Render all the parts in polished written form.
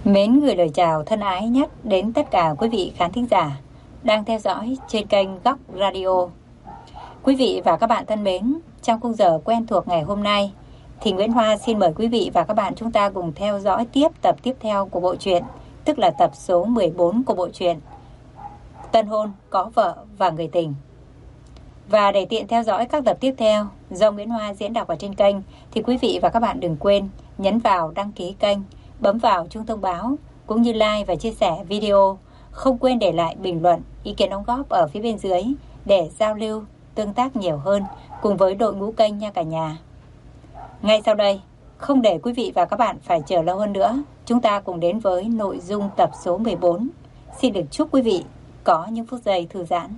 Mến gửi lời chào thân ái nhất đến tất cả quý vị khán thính giả đang theo dõi trên kênh Góc Radio. Quý vị và các bạn thân mến, trong khung giờ quen thuộc ngày hôm nay thì Nguyễn Hoa xin mời quý vị và các bạn chúng ta cùng theo dõi tiếp tập tiếp theo của bộ truyện, tức là tập số 14 của bộ truyện Tân hôn, có vợ và người tình. Và để tiện theo dõi các tập tiếp theo do Nguyễn Hoa diễn đọc ở trên kênh thì quý vị và các bạn đừng quên nhấn vào đăng ký kênh, bấm vào chuông thông báo cũng như like và chia sẻ video. Không quên để lại bình luận, ý kiến đóng góp ở phía bên dưới để giao lưu, tương tác nhiều hơn cùng với đội ngũ kênh nha cả nhà. Ngay sau đây, không để quý vị và các bạn phải chờ lâu hơn nữa, chúng ta cùng đến với nội dung tập số 14. Xin được chúc quý vị có những phút giây thư giãn.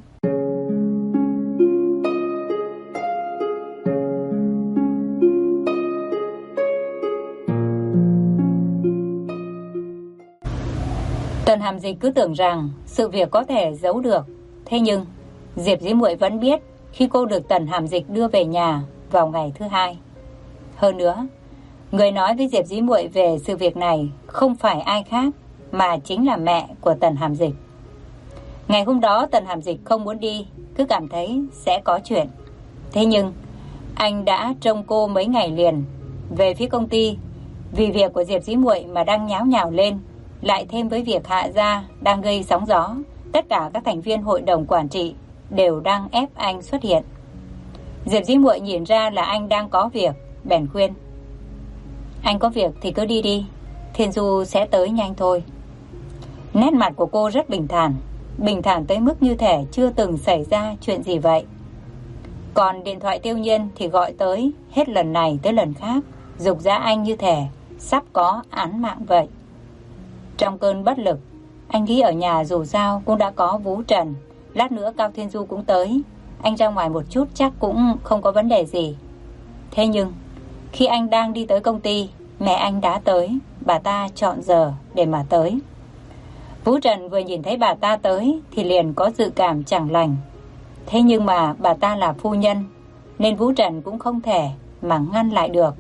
Tần Hàm Dịch cứ tưởng rằng sự việc có thể giấu được. Thế nhưng Diệp Dĩ Muội vẫn biết khi cô được Tần Hàm Dịch đưa về nhà vào ngày thứ hai. Hơn nữa, người nói với Diệp Dĩ Muội về sự việc này không phải ai khác mà chính là mẹ của Tần Hàm Dịch. Ngày hôm đó Tần Hàm Dịch không muốn đi, cứ cảm thấy sẽ có chuyện. Thế nhưng anh đã trông cô mấy ngày liền. Về phía công ty, vì việc của Diệp Dĩ Muội mà đang nháo nhào lên, lại thêm với việc Hạ gia đang gây sóng gió, tất cả các thành viên hội đồng quản trị đều đang ép anh xuất hiện. Diệp Dĩ Muội nhìn ra là anh đang có việc, bèn khuyên: "Anh có việc thì cứ đi đi, Thiên Du sẽ tới nhanh thôi." Nét mặt của cô rất bình thản tới mức như thể chưa từng xảy ra chuyện gì vậy. Còn điện thoại Tiêu Nhiên thì gọi tới hết lần này tới lần khác, giục giã anh như thể sắp có án mạng vậy. Trong cơn bất lực, anh nghĩ ở nhà dù sao cũng đã có Vũ Trần, lát nữa Cao Thiên Du cũng tới, anh ra ngoài một chút chắc cũng không có vấn đề gì. Thế nhưng khi anh đang đi tới công ty, mẹ anh đã tới, bà ta chọn giờ để mà tới. Vũ Trần vừa nhìn thấy bà ta tới thì liền có dự cảm chẳng lành. Thế nhưng mà bà ta là phu nhân nên Vũ Trần cũng không thể mà ngăn lại được.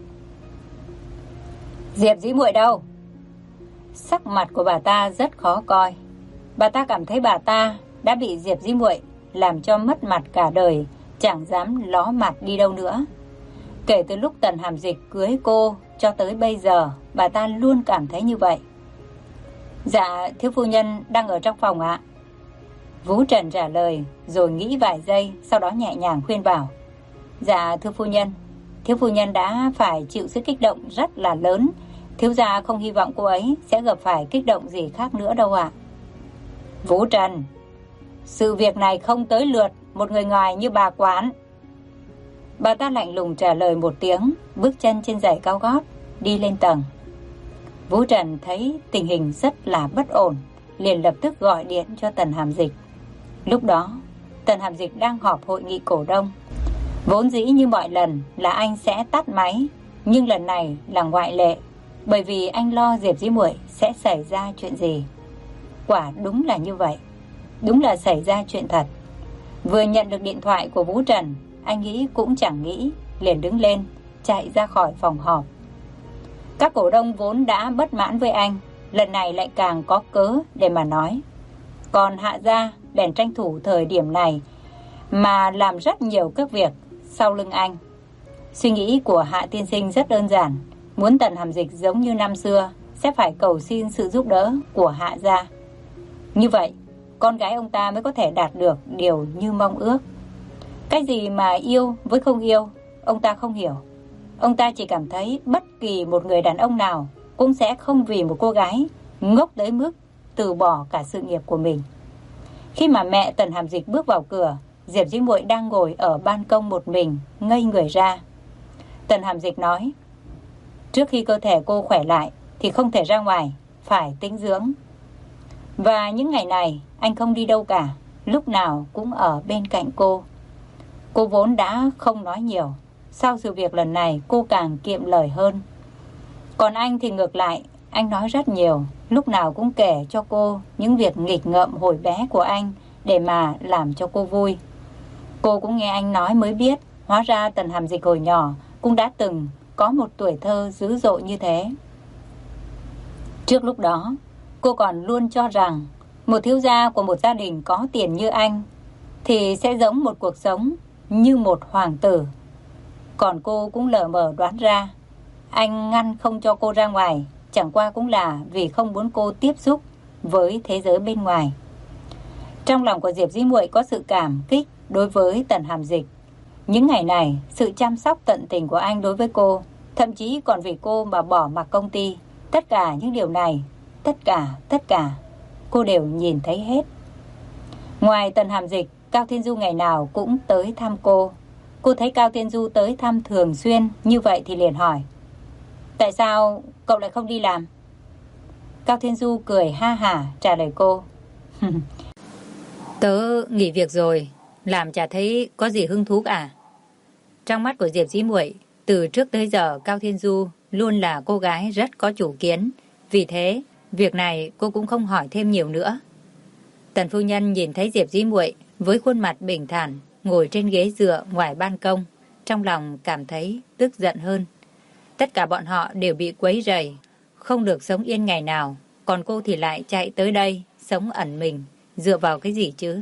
"Diệp Dĩ Muội đâu?" Sắc mặt của bà ta rất khó coi. Bà ta cảm thấy bà ta đã bị Diệp Dĩ Muội làm cho mất mặt cả đời, chẳng dám ló mặt đi đâu nữa. Kể từ lúc Tần Hàm Dịch cưới cô cho tới bây giờ, bà ta luôn cảm thấy như vậy. "Dạ, thiếu phu nhân đang ở trong phòng ạ." Vũ Trần trả lời rồi nghĩ vài giây, sau đó nhẹ nhàng khuyên vào: "Dạ thưa phu nhân, thiếu phu nhân đã phải chịu sự kích động rất là lớn. Thiếu gia không hy vọng cô ấy sẽ gặp phải kích động gì khác nữa đâu ạ." "Vũ Trần, sự việc này không tới lượt một người ngoài như bà quản." Bà ta lạnh lùng trả lời một tiếng, bước chân trên giày cao gót đi lên tầng. Vũ Trần thấy tình hình rất là bất ổn, liền lập tức gọi điện cho Tần Hàm Dịch. Lúc đó Tần Hàm Dịch đang họp hội nghị cổ đông. Vốn dĩ như mọi lần là anh sẽ tắt máy, nhưng lần này là ngoại lệ, bởi vì anh lo Diệp Dĩ Muội sẽ xảy ra chuyện gì. Quả đúng là như vậy, đúng là xảy ra chuyện thật. Vừa nhận được điện thoại của Vũ Trần, anh nghĩ cũng chẳng nghĩ, liền đứng lên chạy ra khỏi phòng họp. Các cổ đông vốn đã bất mãn với anh, lần này lại càng có cớ để mà nói. Còn Hạ gia bèn tranh thủ thời điểm này mà làm rất nhiều các việc sau lưng anh. Suy nghĩ của Hạ tiên sinh rất đơn giản, muốn Tần Hàm Dịch giống như năm xưa sẽ phải cầu xin sự giúp đỡ của Hạ gia. Như vậy, con gái ông ta mới có thể đạt được điều như mong ước. Cái gì mà yêu với không yêu, ông ta không hiểu. Ông ta chỉ cảm thấy bất kỳ một người đàn ông nào cũng sẽ không vì một cô gái ngốc tới mức từ bỏ cả sự nghiệp của mình. Khi mà mẹ Tần Hàm Dịch bước vào cửa, Diệp Dĩ Muội đang ngồi ở ban công một mình, ngây người ra. Tần Hàm Dịch nói: "Trước khi cơ thể cô khỏe lại thì không thể ra ngoài, phải tĩnh dưỡng. Và những ngày này anh không đi đâu cả, lúc nào cũng ở bên cạnh cô." Cô vốn đã không nói nhiều, sau sự việc lần này cô càng kiệm lời hơn. Còn anh thì ngược lại, anh nói rất nhiều, lúc nào cũng kể cho cô những việc nghịch ngợm hồi bé của anh để mà làm cho cô vui. Cô cũng nghe anh nói mới biết, hóa ra Tần Hàm Dịch hồi nhỏ cũng đã từng có một tuổi thơ dữ dội như thế. Trước lúc đó, cô còn luôn cho rằng một thiếu gia của một gia đình có tiền như anh thì sẽ giống một cuộc sống như một hoàng tử. Còn cô cũng lờ mờ đoán ra, anh ngăn không cho cô ra ngoài chẳng qua cũng là vì không muốn cô tiếp xúc với thế giới bên ngoài. Trong lòng của Diệp Dĩ Muội có sự cảm kích đối với Tần Hàm Dịch. Những ngày này, sự chăm sóc tận tình của anh đối với cô, thậm chí còn vì cô mà bỏ mặc công ty. Tất cả những điều này, tất cả, cô đều nhìn thấy hết. Ngoài Tần Hàm Dịch, Cao Thiên Du ngày nào cũng tới thăm cô. Cô thấy Cao Thiên Du tới thăm thường xuyên như vậy thì liền hỏi: tại sao cậu lại không đi làm? Cao Thiên Du cười ha hả trả lời cô: tớ nghỉ việc rồi, làm chả thấy có gì hứng thú cả. Trong mắt của Diệp Dĩ Muội, từ trước tới giờ Cao Thiên Du luôn là cô gái rất có chủ kiến. Vì thế, việc này cô cũng không hỏi thêm nhiều nữa. Tần phu nhân nhìn thấy Diệp Dĩ Muội với khuôn mặt bình thản ngồi trên ghế dựa ngoài ban công, trong lòng cảm thấy tức giận hơn. Tất cả bọn họ đều bị quấy rầy, không được sống yên ngày nào, còn cô thì lại chạy tới đây sống ẩn mình, dựa vào cái gì chứ?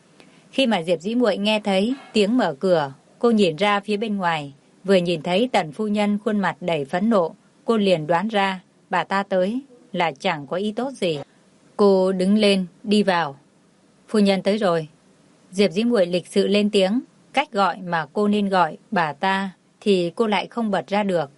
Khi mà Diệp Dĩ Muội nghe thấy tiếng mở cửa, cô nhìn ra phía bên ngoài, vừa nhìn thấy Tần phu nhân khuôn mặt đầy phẫn nộ, cô liền đoán ra bà ta tới là chẳng có ý tốt gì. Cô đứng lên đi vào. Phu nhân tới rồi. Diệp Dĩ Muội lịch sự lên tiếng, cách gọi mà cô nên gọi bà ta thì cô lại không bật ra được.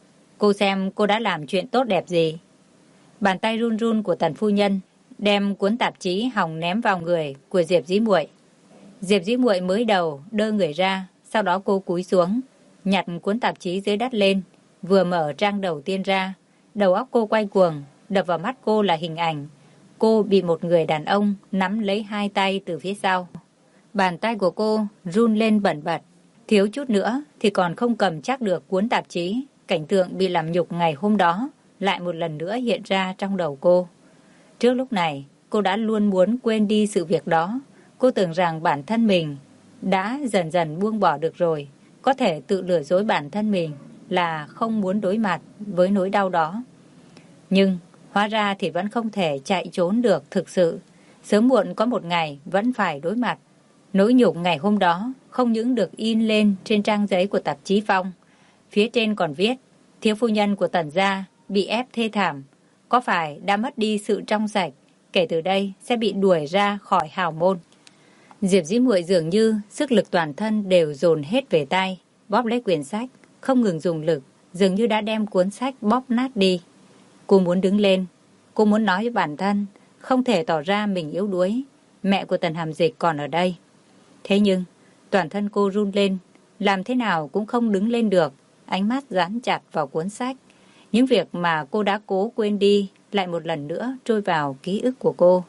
Cô xem cô đã làm chuyện tốt đẹp gì. Bàn tay run run của Tần phu nhân đem cuốn tạp chí hòng ném vào người của Diệp Dĩ Muội. Diệp Dĩ Muội mới đầu đơ người ra, sau đó cô cúi xuống, nhặt cuốn tạp chí dưới đất lên, vừa mở trang đầu tiên ra, đầu óc cô quay cuồng, đập vào mắt cô là hình ảnh cô bị một người đàn ông nắm lấy hai tay từ phía sau. Bàn tay của cô run lên bẩn bật, thiếu chút nữa thì còn không cầm chắc được cuốn tạp chí. Cảnh tượng bị làm nhục ngày hôm đó lại một lần nữa hiện ra trong đầu cô. Trước lúc này, cô đã luôn muốn quên đi sự việc đó. Cô tưởng rằng bản thân mình đã dần dần buông bỏ được rồi, có thể tự lừa dối bản thân mình là không muốn đối mặt với nỗi đau đó. Nhưng hóa ra thì vẫn không thể chạy trốn được thực sự. Sớm muộn có một ngày vẫn phải đối mặt. Nỗi nhục ngày hôm đó không những được in lên trên trang giấy của tạp chí Phong. Phía trên còn viết: thiếu phu nhân của Tần gia bị ép thê thảm, có phải đã mất đi sự trong sạch, kể từ đây sẽ bị đuổi ra khỏi hào môn. Diệp Dĩ Muội dường như sức lực toàn thân đều dồn hết về tay, bóp lấy quyển sách, không ngừng dùng lực, dường như đã đem cuốn sách bóp nát đi. Cô muốn đứng lên, cô muốn nói với bản thân, không thể tỏ ra mình yếu đuối, mẹ của Tần Hàm Dịch còn ở đây. Thế nhưng, toàn thân cô run lên, làm thế nào cũng không đứng lên được, ánh mắt dán chặt vào cuốn sách. Những việc mà cô đã cố quên đi lại một lần nữa trôi vào ký ức của cô.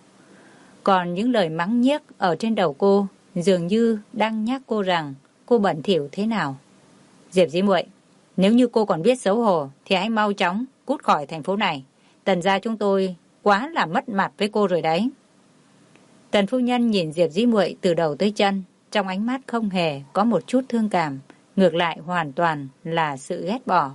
Còn những lời mắng nhiếc ở trên đầu cô dường như đang nhắc cô rằng cô bẩn thỉu thế nào. Diệp Dĩ Muội, nếu như cô còn biết xấu hổ thì hãy mau chóng cút khỏi thành phố này. Tần gia chúng tôi quá là mất mặt với cô rồi đấy. Tần phu nhân nhìn Diệp Dĩ Muội từ đầu tới chân, trong ánh mắt không hề có một chút thương cảm, ngược lại hoàn toàn là sự ghét bỏ.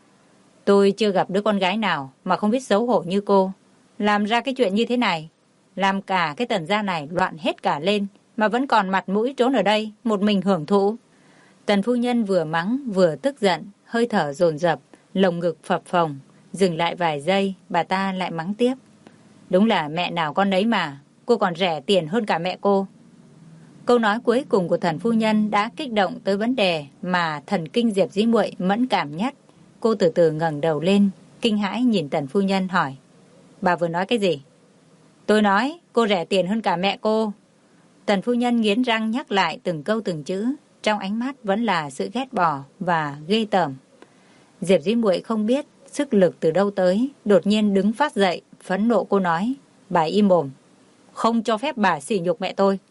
Tôi chưa gặp đứa con gái nào mà không biết xấu hổ như cô, làm ra cái chuyện như thế này, làm cả cái Tần gia này loạn hết cả lên, mà vẫn còn mặt mũi trốn ở đây một mình hưởng thụ. Tần phu nhân vừa mắng vừa tức giận, hơi thở dồn dập, lồng ngực phập phồng. Dừng lại vài giây, bà ta lại mắng tiếp: đúng là mẹ nào con nấy mà, cô còn rẻ tiền hơn cả mẹ cô. Câu nói cuối cùng của thần phu nhân đã kích động tới vấn đề mà thần kinh Diệp Dĩ Muội mẫn cảm nhất. Cô từ từ ngẩng đầu lên, kinh hãi nhìn Tần phu nhân hỏi: bà vừa nói cái gì? Tôi nói cô rẻ tiền hơn cả mẹ cô. Tần phu nhân nghiến răng nhắc lại từng câu từng chữ, trong ánh mắt vẫn là sự ghét bỏ và ghê tởm. Diệp Dĩ Muội không biết sức lực từ đâu tới, đột nhiên đứng phát dậy, phẫn nộ cô nói: bà im mồm, không cho phép bà sỉ nhục mẹ tôi.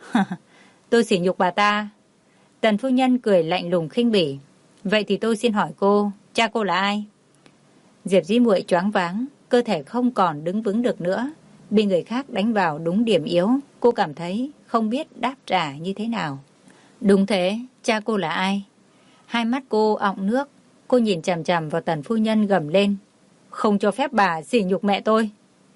Tôi sỉ nhục bà ta? Tần phu nhân cười lạnh lùng khinh bỉ. Vậy thì tôi xin hỏi cô, cha cô là ai? Diệp Dĩ Muội choáng váng, cơ thể không còn đứng vững được nữa, bị người khác đánh vào đúng điểm yếu, cô cảm thấy không biết đáp trả như thế nào. Đúng thế, cha cô là ai? Hai mắt cô ọng nước, cô nhìn chằm chằm vào Tần phu nhân gầm lên: không cho phép bà sỉ nhục mẹ tôi.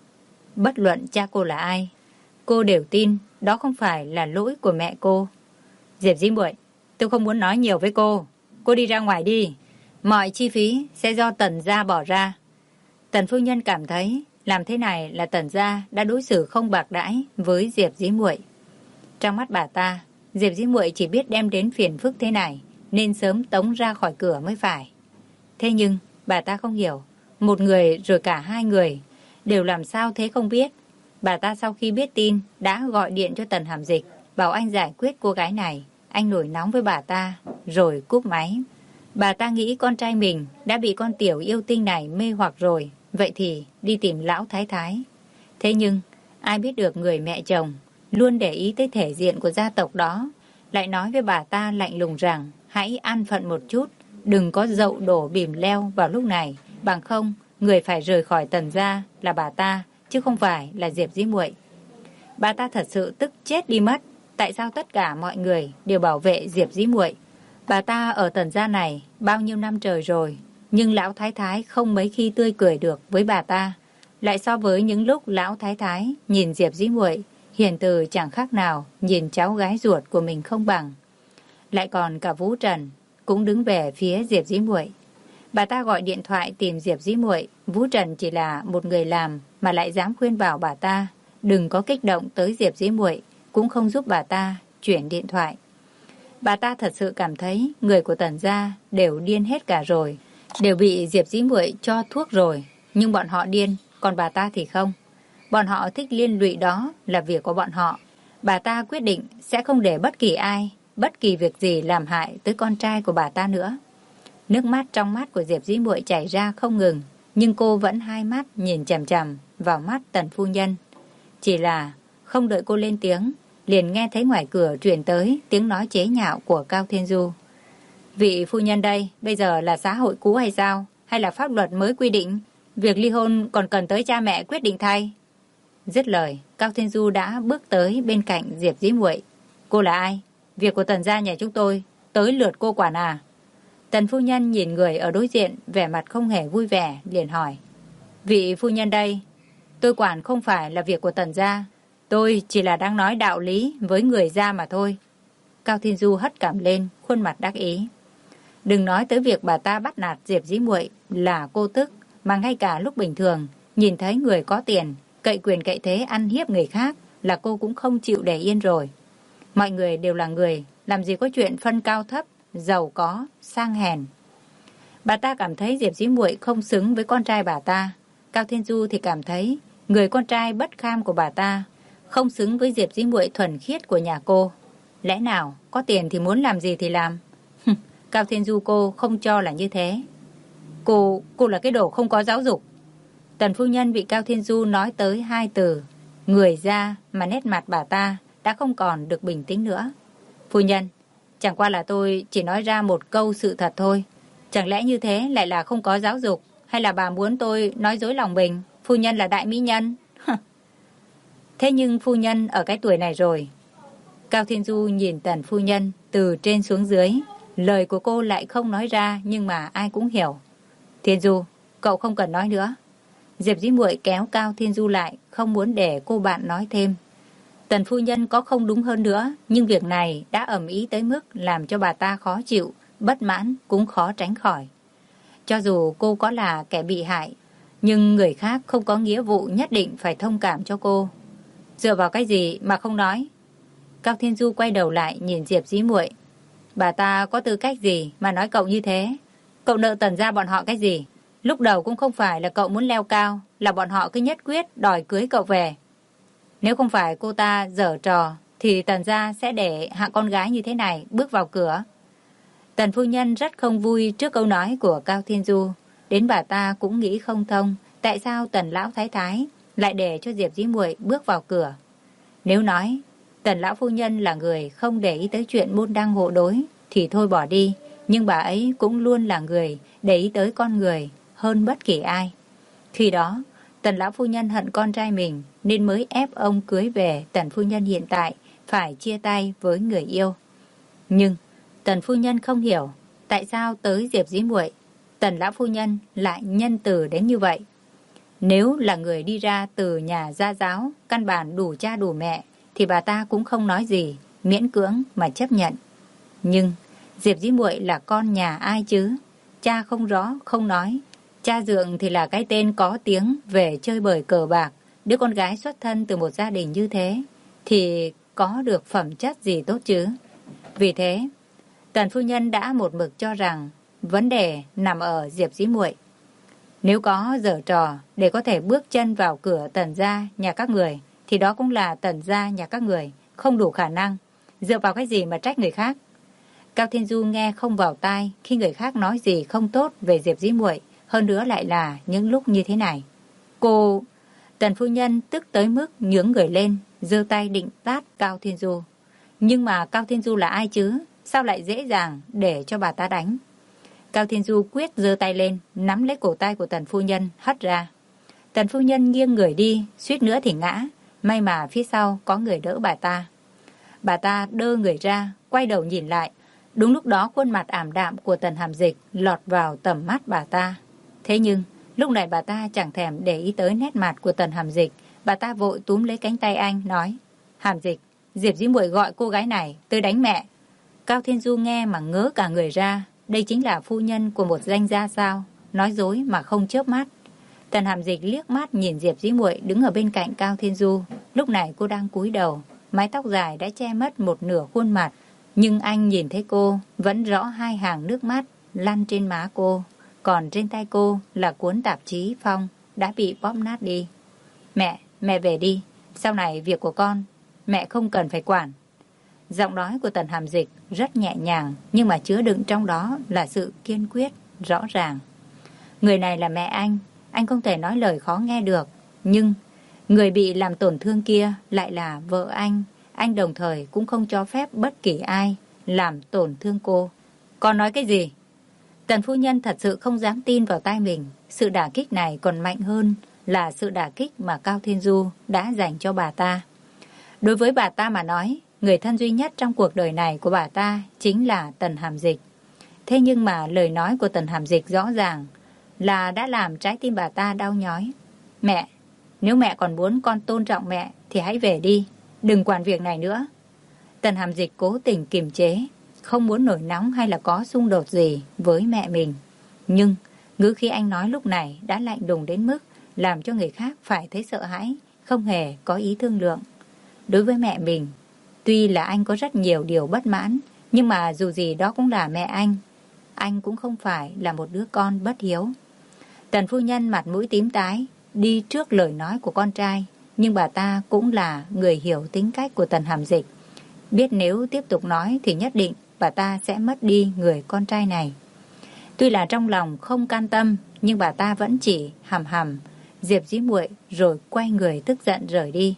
Bất luận cha cô là ai, cô đều tin đó không phải là lỗi của mẹ cô. Diệp Dĩ Muội, tôi không muốn nói nhiều với cô. Cô đi ra ngoài đi. Mọi chi phí sẽ do Tần gia bỏ ra. Tần phu nhân cảm thấy làm thế này là Tần gia đã đối xử không bạc đãi với Diệp Dĩ Muội. Trong mắt bà ta, Diệp Dĩ Muội chỉ biết đem đến phiền phức thế này nên sớm tống ra khỏi cửa mới phải. Thế nhưng bà ta không hiểu, một người rồi cả hai người đều làm sao thế không biết. Bà ta sau khi biết tin đã gọi điện cho Tần Hàm Dịch, bảo anh giải quyết cô gái này. Anh nổi nóng với bà ta rồi cúp máy. Bà ta nghĩ con trai mình đã bị con tiểu yêu tinh này mê hoặc rồi, vậy thì đi tìm lão thái thái. Thế nhưng ai biết được người mẹ chồng luôn để ý tới thể diện của gia tộc đó lại nói với bà ta lạnh lùng rằng hãy an phận một chút, đừng có dậu đổ bìm leo vào lúc này, bằng không người phải rời khỏi Tần gia là bà ta chứ không phải là Diệp Dĩ Muội. Bà ta thật sự tức chết đi mất. Tại sao tất cả mọi người đều bảo vệ Diệp Dĩ Muội? Bà ta ở Tần gia này bao nhiêu năm trời rồi, nhưng lão thái thái không mấy khi tươi cười được với bà ta. Lại so với những lúc lão thái thái nhìn Diệp Dĩ Muội, hiền từ chẳng khác nào nhìn cháu gái ruột của mình không bằng. Lại còn cả Vũ Trần cũng đứng về phía Diệp Dĩ Muội. Bà ta gọi điện thoại tìm Diệp Dĩ Muội. Vũ Trần chỉ là một người làm mà lại dám khuyên bảo bà ta đừng có kích động tới Diệp Dĩ Muội, cũng không giúp bà ta chuyển điện thoại. Bà ta thật sự cảm thấy người của Tần gia đều điên hết cả rồi, đều bị Diệp Dĩ Muội cho thuốc rồi, nhưng bọn họ điên, còn bà ta thì không. Bọn họ thích liên lụy, đó là việc của bọn họ. Bà ta quyết định sẽ không để bất kỳ ai, bất kỳ việc gì làm hại tới con trai của bà ta nữa. Nước mắt trong mắt của Diệp Dĩ Muội chảy ra không ngừng, nhưng cô vẫn hai mắt nhìn chằm chằm vào mắt Tần phu nhân. Chỉ là không đợi cô lên tiếng, liền nghe thấy ngoài cửa truyền tới tiếng nói chế nhạo của Cao Thiên Du. Vị phu nhân đây, bây giờ là xã hội cũ hay sao? Hay là pháp luật mới quy định việc ly hôn còn cần tới cha mẹ quyết định thay? Dứt lời, Cao Thiên Du đã bước tới bên cạnh Diệp Dĩ Muội. Cô là ai? Việc của Tần gia nhà chúng tôi, tới lượt cô quản à? Tần phu nhân nhìn người ở đối diện, vẻ mặt không hề vui vẻ, liền hỏi. Vị phu nhân đây, tôi quản không phải là việc của Tần gia. Tôi chỉ là đang nói đạo lý với người gia mà thôi. Cao Thiên Du hất cằm lên, khuôn mặt đắc ý. Đừng nói tới việc bà ta bắt nạt Diệp Dĩ Muội là cô tức, mà ngay cả lúc bình thường, nhìn thấy người có tiền, cậy quyền cậy thế ăn hiếp người khác là cô cũng không chịu để yên rồi. Mọi người đều là người, làm gì có chuyện phân cao thấp, giàu có, sang hèn. Bà ta cảm thấy Diệp Dĩ Muội không xứng với con trai bà ta. Cao Thiên Du thì cảm thấy người con trai bất kham của bà ta không xứng với Diệp Dĩ Muội thuần khiết của nhà cô. Lẽ nào có tiền thì muốn làm gì thì làm? Cao Thiên Du cô không cho là như thế. Cô là cái đồ không có giáo dục. Tần phu nhân bị Cao Thiên Du nói tới hai từ người ra mà nét mặt bà ta đã không còn được bình tĩnh nữa. Phu nhân, chẳng qua là tôi chỉ nói ra một câu sự thật thôi. Chẳng lẽ như thế lại là không có giáo dục? Hay là bà muốn tôi nói dối lòng mình? Phu nhân là đại mỹ nhân. Thế nhưng phu nhân ở cái tuổi này rồi. Cao Thiên Du nhìn Tần phu nhân từ trên xuống dưới. Lời của cô lại không nói ra, nhưng mà ai cũng hiểu. Thiên Du, cậu không cần nói nữa. Diệp Dĩ Muội kéo Cao Thiên Du lại, không muốn để cô bạn nói thêm. Tần phu nhân có không đúng hơn nữa, nhưng việc này đã ầm ĩ tới mức làm cho bà ta khó chịu, bất mãn cũng khó tránh khỏi. Cho dù cô có là kẻ bị hại, nhưng người khác không có nghĩa vụ nhất định phải thông cảm cho cô. Dựa vào cái gì mà không nói? Cao Thiên Du quay đầu lại nhìn Diệp Dĩ Muội. Bà ta có tư cách gì mà nói cậu như thế? Cậu nợ Tần gia bọn họ cái gì? Lúc đầu cũng không phải là cậu muốn leo cao, là bọn họ cứ nhất quyết đòi cưới cậu về. Nếu không phải cô ta giở trò, thì Tần gia sẽ để hạ con gái như thế này bước vào cửa. Tần phu nhân rất không vui trước câu nói của Cao Thiên Du. Đến bà ta cũng nghĩ không thông, tại sao Tần lão thái thái lại để cho Diệp Dĩ Muội bước vào cửa. Nếu nói Tần lão phu nhân là người không để ý tới chuyện môn đăng hộ đối thì thôi bỏ đi, nhưng bà ấy cũng luôn là người để ý tới con người hơn bất kỳ ai. Khi đó Tần lão phu nhân hận con trai mình nên mới ép ông cưới về Tần phu nhân hiện tại phải chia tay với người yêu. Nhưng Tần phu nhân không hiểu tại sao tới Diệp Dĩ Muội Tần lão phu nhân lại nhân từ đến như vậy. Nếu là người đi ra từ nhà gia giáo, căn bản đủ cha đủ mẹ, thì bà ta cũng không nói gì, miễn cưỡng mà chấp nhận. Nhưng Diệp Dĩ Muội là con nhà ai chứ? Cha không rõ, không nói. Cha dượng thì là cái tên có tiếng về chơi bời cờ bạc. Đứa con gái xuất thân từ một gia đình như thế thì có được phẩm chất gì tốt chứ? Vì thế, Tần phu nhân đã một mực cho rằng vấn đề nằm ở Diệp Dĩ Muội. Nếu có giở trò để có thể bước chân vào cửa Tần gia nhà các người, thì đó cũng là Tần gia nhà các người không đủ khả năng. Dựa vào cái gì mà trách người khác? Cao Thiên Du nghe không vào tai khi người khác nói gì không tốt về Diệp Dĩ Muội, hơn nữa lại là những lúc như thế này. Cô... Tần phu nhân tức tới mức nhướng người lên, giơ tay định tát Cao Thiên Du. Nhưng mà Cao Thiên Du là ai chứ? Sao lại dễ dàng để cho bà ta đánh? Cao Thiên Du quyết giơ tay lên, nắm lấy cổ tay của Tần phu nhân, hất ra. Tần phu nhân nghiêng người đi, suýt nữa thì ngã. May mà phía sau có người đỡ bà ta. Bà ta đơ người ra, quay đầu nhìn lại. Đúng lúc đó khuôn mặt ảm đạm của Tần Hàm Dịch lọt vào tầm mắt bà ta. Thế nhưng, lúc này bà ta chẳng thèm để ý tới nét mặt của Tần Hàm Dịch. Bà ta vội túm lấy cánh tay anh, nói: Hàm Dịch, Diệp Dĩ Muội gọi cô gái này tới đánh mẹ. Cao Thiên Du nghe mà ngớ cả người ra. Đây chính là phu nhân của một danh gia sao? Nói dối mà không chớp mắt. Tần Hàm Dịch liếc mắt nhìn Diệp Dĩ Muội đứng ở bên cạnh Cao Thiên Du. Lúc này cô đang cúi đầu, mái tóc dài đã che mất một nửa khuôn mặt. Nhưng anh nhìn thấy cô vẫn rõ hai hàng nước mắt lăn trên má cô. Còn trên tay cô là cuốn tạp chí Phong đã bị bóp nát đi. Mẹ về đi. Sau này việc của con, mẹ không cần phải quản. Giọng nói của Tần Hàm Dịch rất nhẹ nhàng, nhưng mà chứa đựng trong đó là sự kiên quyết, rõ ràng. Người này là mẹ anh không thể nói lời khó nghe được. Nhưng người bị làm tổn thương kia lại là vợ anh đồng thời cũng không cho phép bất kỳ ai làm tổn thương cô. Con nói cái gì? Tần phu nhân thật sự không dám tin vào tai mình. Sự đả kích này còn mạnh hơn là sự đả kích mà Cao Thiên Du đã dành cho bà ta. Đối với bà ta mà nói, người thân duy nhất trong cuộc đời này của bà ta chính là Tần Hàm Dịch. Thế nhưng mà lời nói của Tần Hàm Dịch rõ ràng là đã làm trái tim bà ta đau nhói. Mẹ, nếu mẹ còn muốn con tôn trọng mẹ thì hãy về đi, đừng quản việc này nữa. Tần Hàm Dịch cố tình kiềm chế, không muốn nổi nóng hay là có xung đột gì với mẹ mình. Nhưng ngữ khí anh nói lúc này đã lạnh lùng đến mức làm cho người khác phải thấy sợ hãi, không hề có ý thương lượng. Đối với mẹ mình, tuy là anh có rất nhiều điều bất mãn, nhưng mà dù gì đó cũng là mẹ anh cũng không phải là một đứa con bất hiếu. Tần phu nhân mặt mũi tím tái, đi trước lời nói của con trai, nhưng bà ta cũng là người hiểu tính cách của Tần Hàm Dịch. Biết nếu tiếp tục nói thì nhất định bà ta sẽ mất đi người con trai này. Tuy là trong lòng không can tâm, nhưng bà ta vẫn chỉ hằm Diệp Dĩ Muội rồi quay người tức giận rời đi.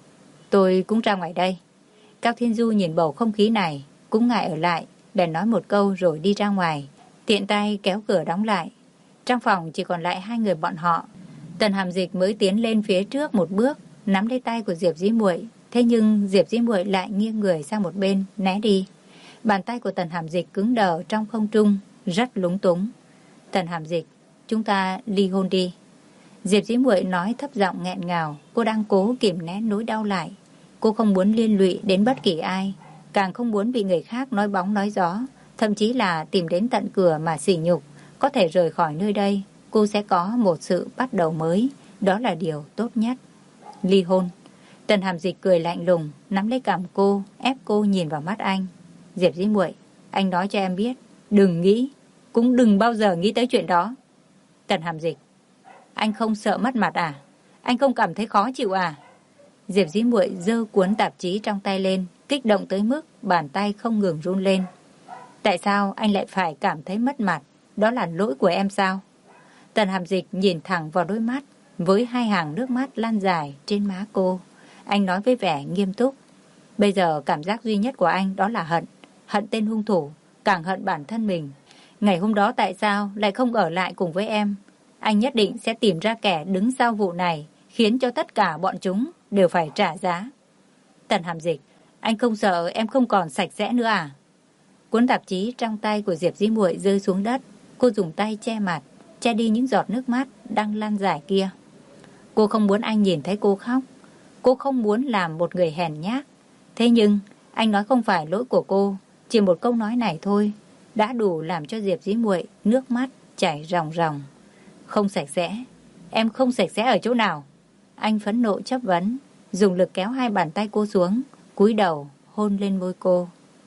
Tôi cũng ra ngoài đây. Cao Thiên Du nhìn bầu không khí này, cũng ngại ở lại, bèn nói một câu rồi đi ra ngoài, tiện tay kéo cửa đóng lại. Trong phòng chỉ còn lại hai người bọn họ. Tần Hàm Dịch mới tiến lên phía trước một bước, nắm lấy tay của Diệp Dĩ Muội. Thế nhưng Diệp Dĩ Muội lại nghiêng người sang một bên, né đi. Bàn tay của Tần Hàm Dịch cứng đờ trong không trung, rất lúng túng. Tần Hàm Dịch, chúng ta ly hôn đi. Diệp Dĩ Muội nói thấp giọng nghẹn ngào, cô đang cố kìm nén nỗi đau lại. Cô không muốn liên lụy đến bất kỳ ai, càng không muốn bị người khác nói bóng nói gió, thậm chí là tìm đến tận cửa mà sỉ nhục. Có thể rời khỏi nơi đây, cô sẽ có một sự bắt đầu mới, đó là điều tốt nhất. Ly hôn. Tần Hàm Dịch cười lạnh lùng, nắm lấy cằm cô, ép cô nhìn vào mắt anh. Diệp Dĩ Muội, anh nói cho em biết, đừng nghĩ, cũng đừng bao giờ nghĩ tới chuyện đó. Tần Hàm Dịch, anh không sợ mất mặt à? Anh không cảm thấy khó chịu à? Diệp Dĩ Muội giơ cuốn tạp chí trong tay lên, kích động tới mức bàn tay không ngừng run lên. Tại sao anh lại phải cảm thấy mất mặt? Đó là lỗi của em sao? Tần Hàm Dịch nhìn thẳng vào đôi mắt, với hai hàng nước mắt lan dài trên má cô. Anh nói với vẻ nghiêm túc. Bây giờ cảm giác duy nhất của anh đó là hận. Hận tên hung thủ, càng hận bản thân mình. Ngày hôm đó tại sao lại không ở lại cùng với em? Anh nhất định sẽ tìm ra kẻ đứng sau vụ này, khiến cho tất cả bọn chúng đều phải trả giá. Tần Hàm Dịch, anh không sợ em không còn sạch sẽ nữa à? Cuốn tạp chí trong tay của Diệp Dĩ Muội rơi xuống đất. Cô dùng tay che mặt, che đi những giọt nước mắt đang lan rải kia. Cô không muốn anh nhìn thấy cô khóc. Cô không muốn làm một người hèn nhát. Thế nhưng anh nói không phải lỗi của cô. Chỉ một câu nói này thôi đã đủ làm cho Diệp Dĩ Muội nước mắt chảy ròng ròng. Không sạch sẽ. Em không sạch sẽ ở chỗ nào? Anh phẫn nộ chất vấn, dùng lực kéo hai bàn tay cô xuống, cúi đầu hôn lên môi cô.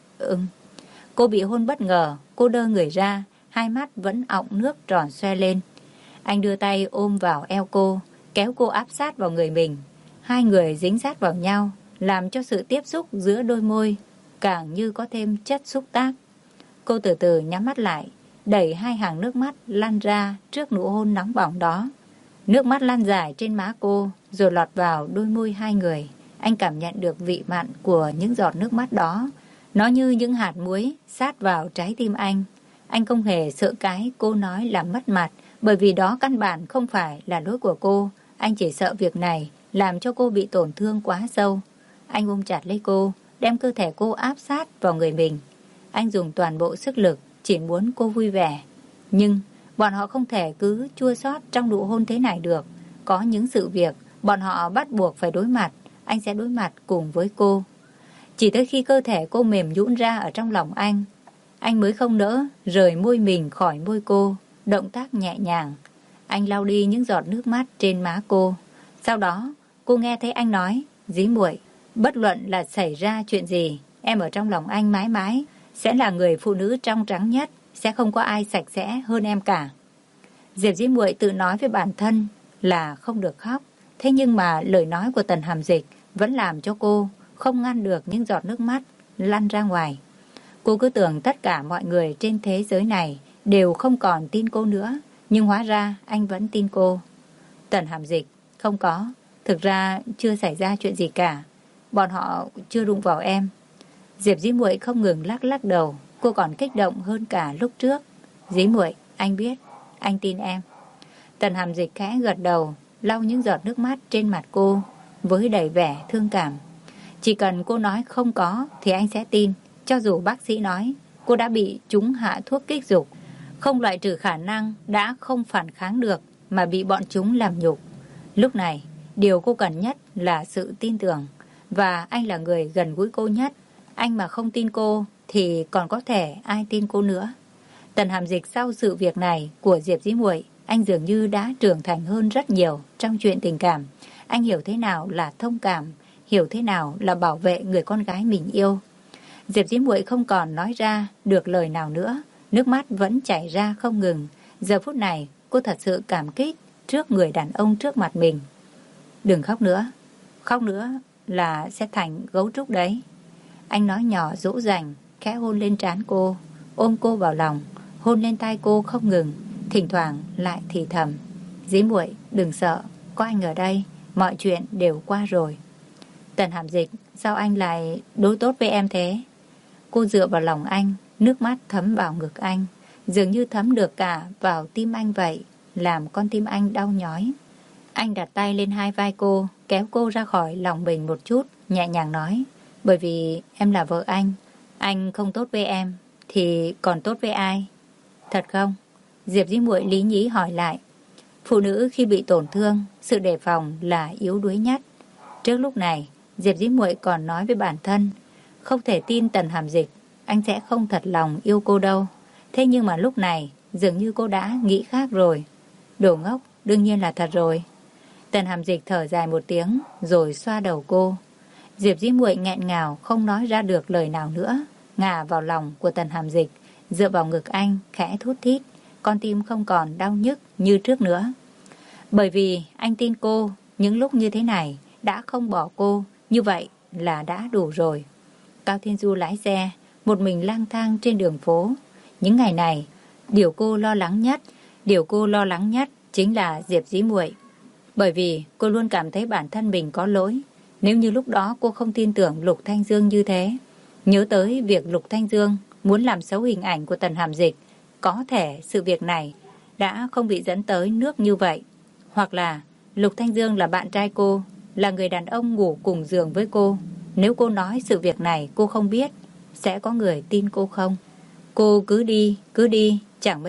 Cô bị hôn bất ngờ. Cô đơ người ra, hai mắt vẫn ọng nước tròn xoe lên. Anh đưa tay ôm vào eo cô, kéo cô áp sát vào người mình. Hai người dính sát vào nhau, làm cho sự tiếp xúc giữa đôi môi càng như có thêm chất xúc tác. Cô từ từ nhắm mắt lại, đẩy hai hàng nước mắt lan ra trước nụ hôn nóng bỏng đó. Nước mắt lan dài trên má cô, rồi lọt vào đôi môi hai người. Anh cảm nhận được vị mặn của những giọt nước mắt đó. Nó như những hạt muối sát vào trái tim anh. Anh không hề sợ cái cô nói làm mất mặt, bởi vì đó căn bản không phải là lỗi của cô. Anh chỉ sợ việc này làm cho cô bị tổn thương quá sâu. Anh ôm chặt lấy cô, đem cơ thể cô áp sát vào người mình. Anh dùng toàn bộ sức lực, chỉ muốn cô vui vẻ. Nhưng bọn họ không thể cứ chua xót trong nụ hôn thế này được. Có những sự việc bọn họ bắt buộc phải đối mặt. Anh sẽ đối mặt cùng với cô. Chỉ tới khi cơ thể cô mềm nhũn ra ở trong lòng anh mới không nỡ rời môi mình khỏi môi cô. Động tác nhẹ nhàng, anh lau đi những giọt nước mắt trên má cô. Sau đó cô nghe thấy anh nói, Dĩ Muội, bất luận là xảy ra chuyện gì, em ở trong lòng anh mãi mãi sẽ là người phụ nữ trong trắng nhất, sẽ không có ai sạch sẽ hơn em cả. Diệp Dĩ Muội tự nói với bản thân là không được khóc. Thế nhưng mà lời nói của Tần Hàm Dịch vẫn làm cho cô không ngăn được những giọt nước mắt lăn ra ngoài. Cô cứ tưởng tất cả mọi người trên thế giới này đều không còn tin cô nữa, nhưng hóa ra anh vẫn tin cô. Tần Hàm Dịch, không có, thực ra chưa xảy ra chuyện gì cả. Bọn họ chưa đụng vào em. Diệp Dĩ Muội không ngừng lắc lắc đầu. Cô còn kích động hơn cả lúc trước. Dĩ Muội, anh biết, anh tin em. Tần Hàm Dịch khẽ gật đầu, lau những giọt nước mắt trên mặt cô với đầy vẻ thương cảm. Chỉ cần cô nói không có thì anh sẽ tin. Cho dù bác sĩ nói cô đã bị chúng hạ thuốc kích dục, không loại trừ khả năng đã không phản kháng được mà bị bọn chúng làm nhục. Lúc này, điều cô cần nhất là sự tin tưởng. Và anh là người gần gũi cô nhất. Anh mà không tin cô thì còn có thể ai tin cô nữa. Tần Hàm Dịch sau sự việc này của Diệp Dĩ Muội, anh dường như đã trưởng thành hơn rất nhiều trong chuyện tình cảm. Anh hiểu thế nào là thông cảm, hiểu thế nào là bảo vệ người con gái mình yêu. Diệp Dĩ Muội không còn nói ra được lời nào nữa, nước mắt vẫn chảy ra không ngừng. Giờ phút này cô thật sự cảm kích trước người đàn ông trước mặt mình. Đừng khóc nữa là sẽ thành gấu trúc đấy. Anh nói nhỏ dỗ dành, khẽ hôn lên trán cô, ôm cô vào lòng, hôn lên tai cô không ngừng, thỉnh thoảng lại thì thầm, Dĩ Muội, đừng sợ, có anh ở đây, mọi chuyện đều qua rồi. Tần Hàm Dịch, sao anh lại đối tốt với em thế? Cô dựa vào lòng anh, nước mắt thấm vào ngực anh, dường như thấm được cả vào tim anh vậy, làm con tim anh đau nhói. Anh đặt tay lên hai vai cô, kéo cô ra khỏi lòng mình một chút, nhẹ nhàng nói, bởi vì em là vợ anh không tốt với em, thì còn tốt với ai? Thật không? Diệp Dĩ Muội lý nhí hỏi lại. Phụ nữ khi bị tổn thương, sự đề phòng là yếu đuối nhất. Trước lúc này, Diệp Dĩ Muội còn nói với bản thân, không thể tin Tần Hàm Dịch, anh sẽ không thật lòng yêu cô đâu. Thế nhưng mà lúc này, dường như cô đã nghĩ khác rồi. Đồ ngốc, đương nhiên là thật rồi. Tần Hàm Dịch thở dài một tiếng, rồi xoa đầu cô. Diệp Dĩ Muội nghẹn ngào, không nói ra được lời nào nữa, ngả vào lòng của Tần Hàm Dịch, dựa vào ngực anh, khẽ thút thít, con tim không còn đau nhức như trước nữa. Bởi vì anh tin cô, những lúc như thế này, đã không bỏ cô, như vậy là đã đủ rồi. Cao Thiên Du lái xe, một mình lang thang trên đường phố. Những ngày này, điều cô lo lắng nhất chính là Diệp Dĩ Muội. Bởi vì cô luôn cảm thấy bản thân mình có lỗi. Nếu như lúc đó cô không tin tưởng Lục Thanh Dương như thế, nhớ tới việc Lục Thanh Dương muốn làm xấu hình ảnh của Tần Hàm Dịch, có thể sự việc này đã không bị dẫn tới nước như vậy. Hoặc là Lục Thanh Dương là bạn trai cô, là người đàn ông ngủ cùng giường với cô. Nếu cô nói sự việc này cô không biết, sẽ có người tin cô không? Cô cứ đi, chẳng mấy chốc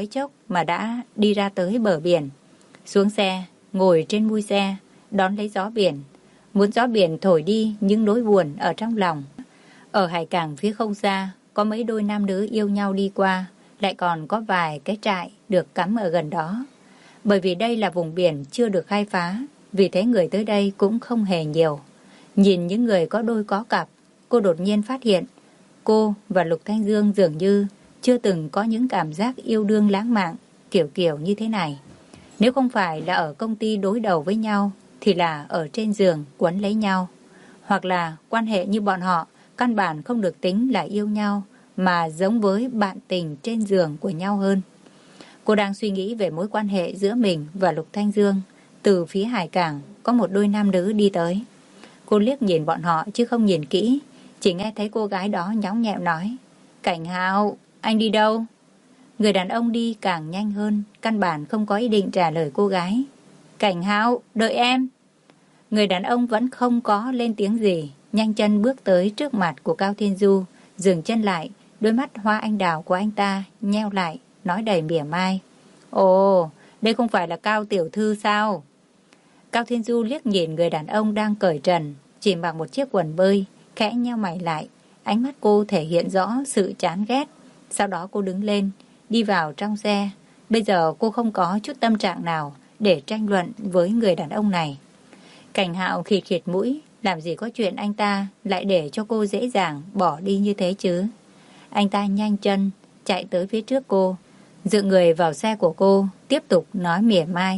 mà đã đi ra tới bờ biển. Xuống xe, ngồi trên mui xe, đón lấy gió biển. Muốn gió biển thổi đi những nỗi buồn ở trong lòng. Ở hải cảng phía không xa, có mấy đôi nam nữ yêu nhau đi qua, lại còn có vài cái trại được cắm ở gần đó. Bởi vì đây là vùng biển chưa được khai phá, vì thế người tới đây cũng không hề nhiều. Nhìn những người có đôi có cặp, cô đột nhiên phát hiện cô và Lục Thanh Dương dường như chưa từng có những cảm giác yêu đương lãng mạn kiểu kiểu như thế này. Nếu không phải là ở công ty đối đầu với nhau thì là ở trên giường quấn lấy nhau. Hoặc là quan hệ như bọn họ căn bản không được tính là yêu nhau, mà giống với bạn tình trên giường của nhau hơn. Cô đang suy nghĩ về mối quan hệ giữa mình và Lục Thanh Dương. Từ phía hải cảng có một đôi nam nữ đi tới. Cô liếc nhìn bọn họ chứ không nhìn kỹ, chỉ nghe thấy cô gái đó nhõng nhẽo nói: Cảnh Hạo, anh đi đâu? Người đàn ông đi càng nhanh hơn, căn bản không có ý định trả lời cô gái. Cảnh Hạo, đợi em. Người đàn ông vẫn không có lên tiếng gì, nhanh chân bước tới trước mặt của Cao Thiên Du, dừng chân lại, đôi mắt hoa anh đào của anh ta nheo lại, nói đầy mỉa mai: Ồ, đây không phải là Cao tiểu thư sao? Cao Thiên Du liếc nhìn người đàn ông đang cởi trần, chỉ mặc một chiếc quần bơi, khẽ nheo mày lại, ánh mắt cô thể hiện rõ sự chán ghét. Sau đó cô đứng lên, đi vào trong xe. Bây giờ cô không có chút tâm trạng nào để tranh luận với người đàn ông này. Cảnh Hạo khịt khịt mũi, làm gì có chuyện anh ta lại để cho cô dễ dàng bỏ đi như thế chứ. Anh ta nhanh chân chạy tới phía trước cô, dựa người vào xe của cô, tiếp tục nói mỉa mai: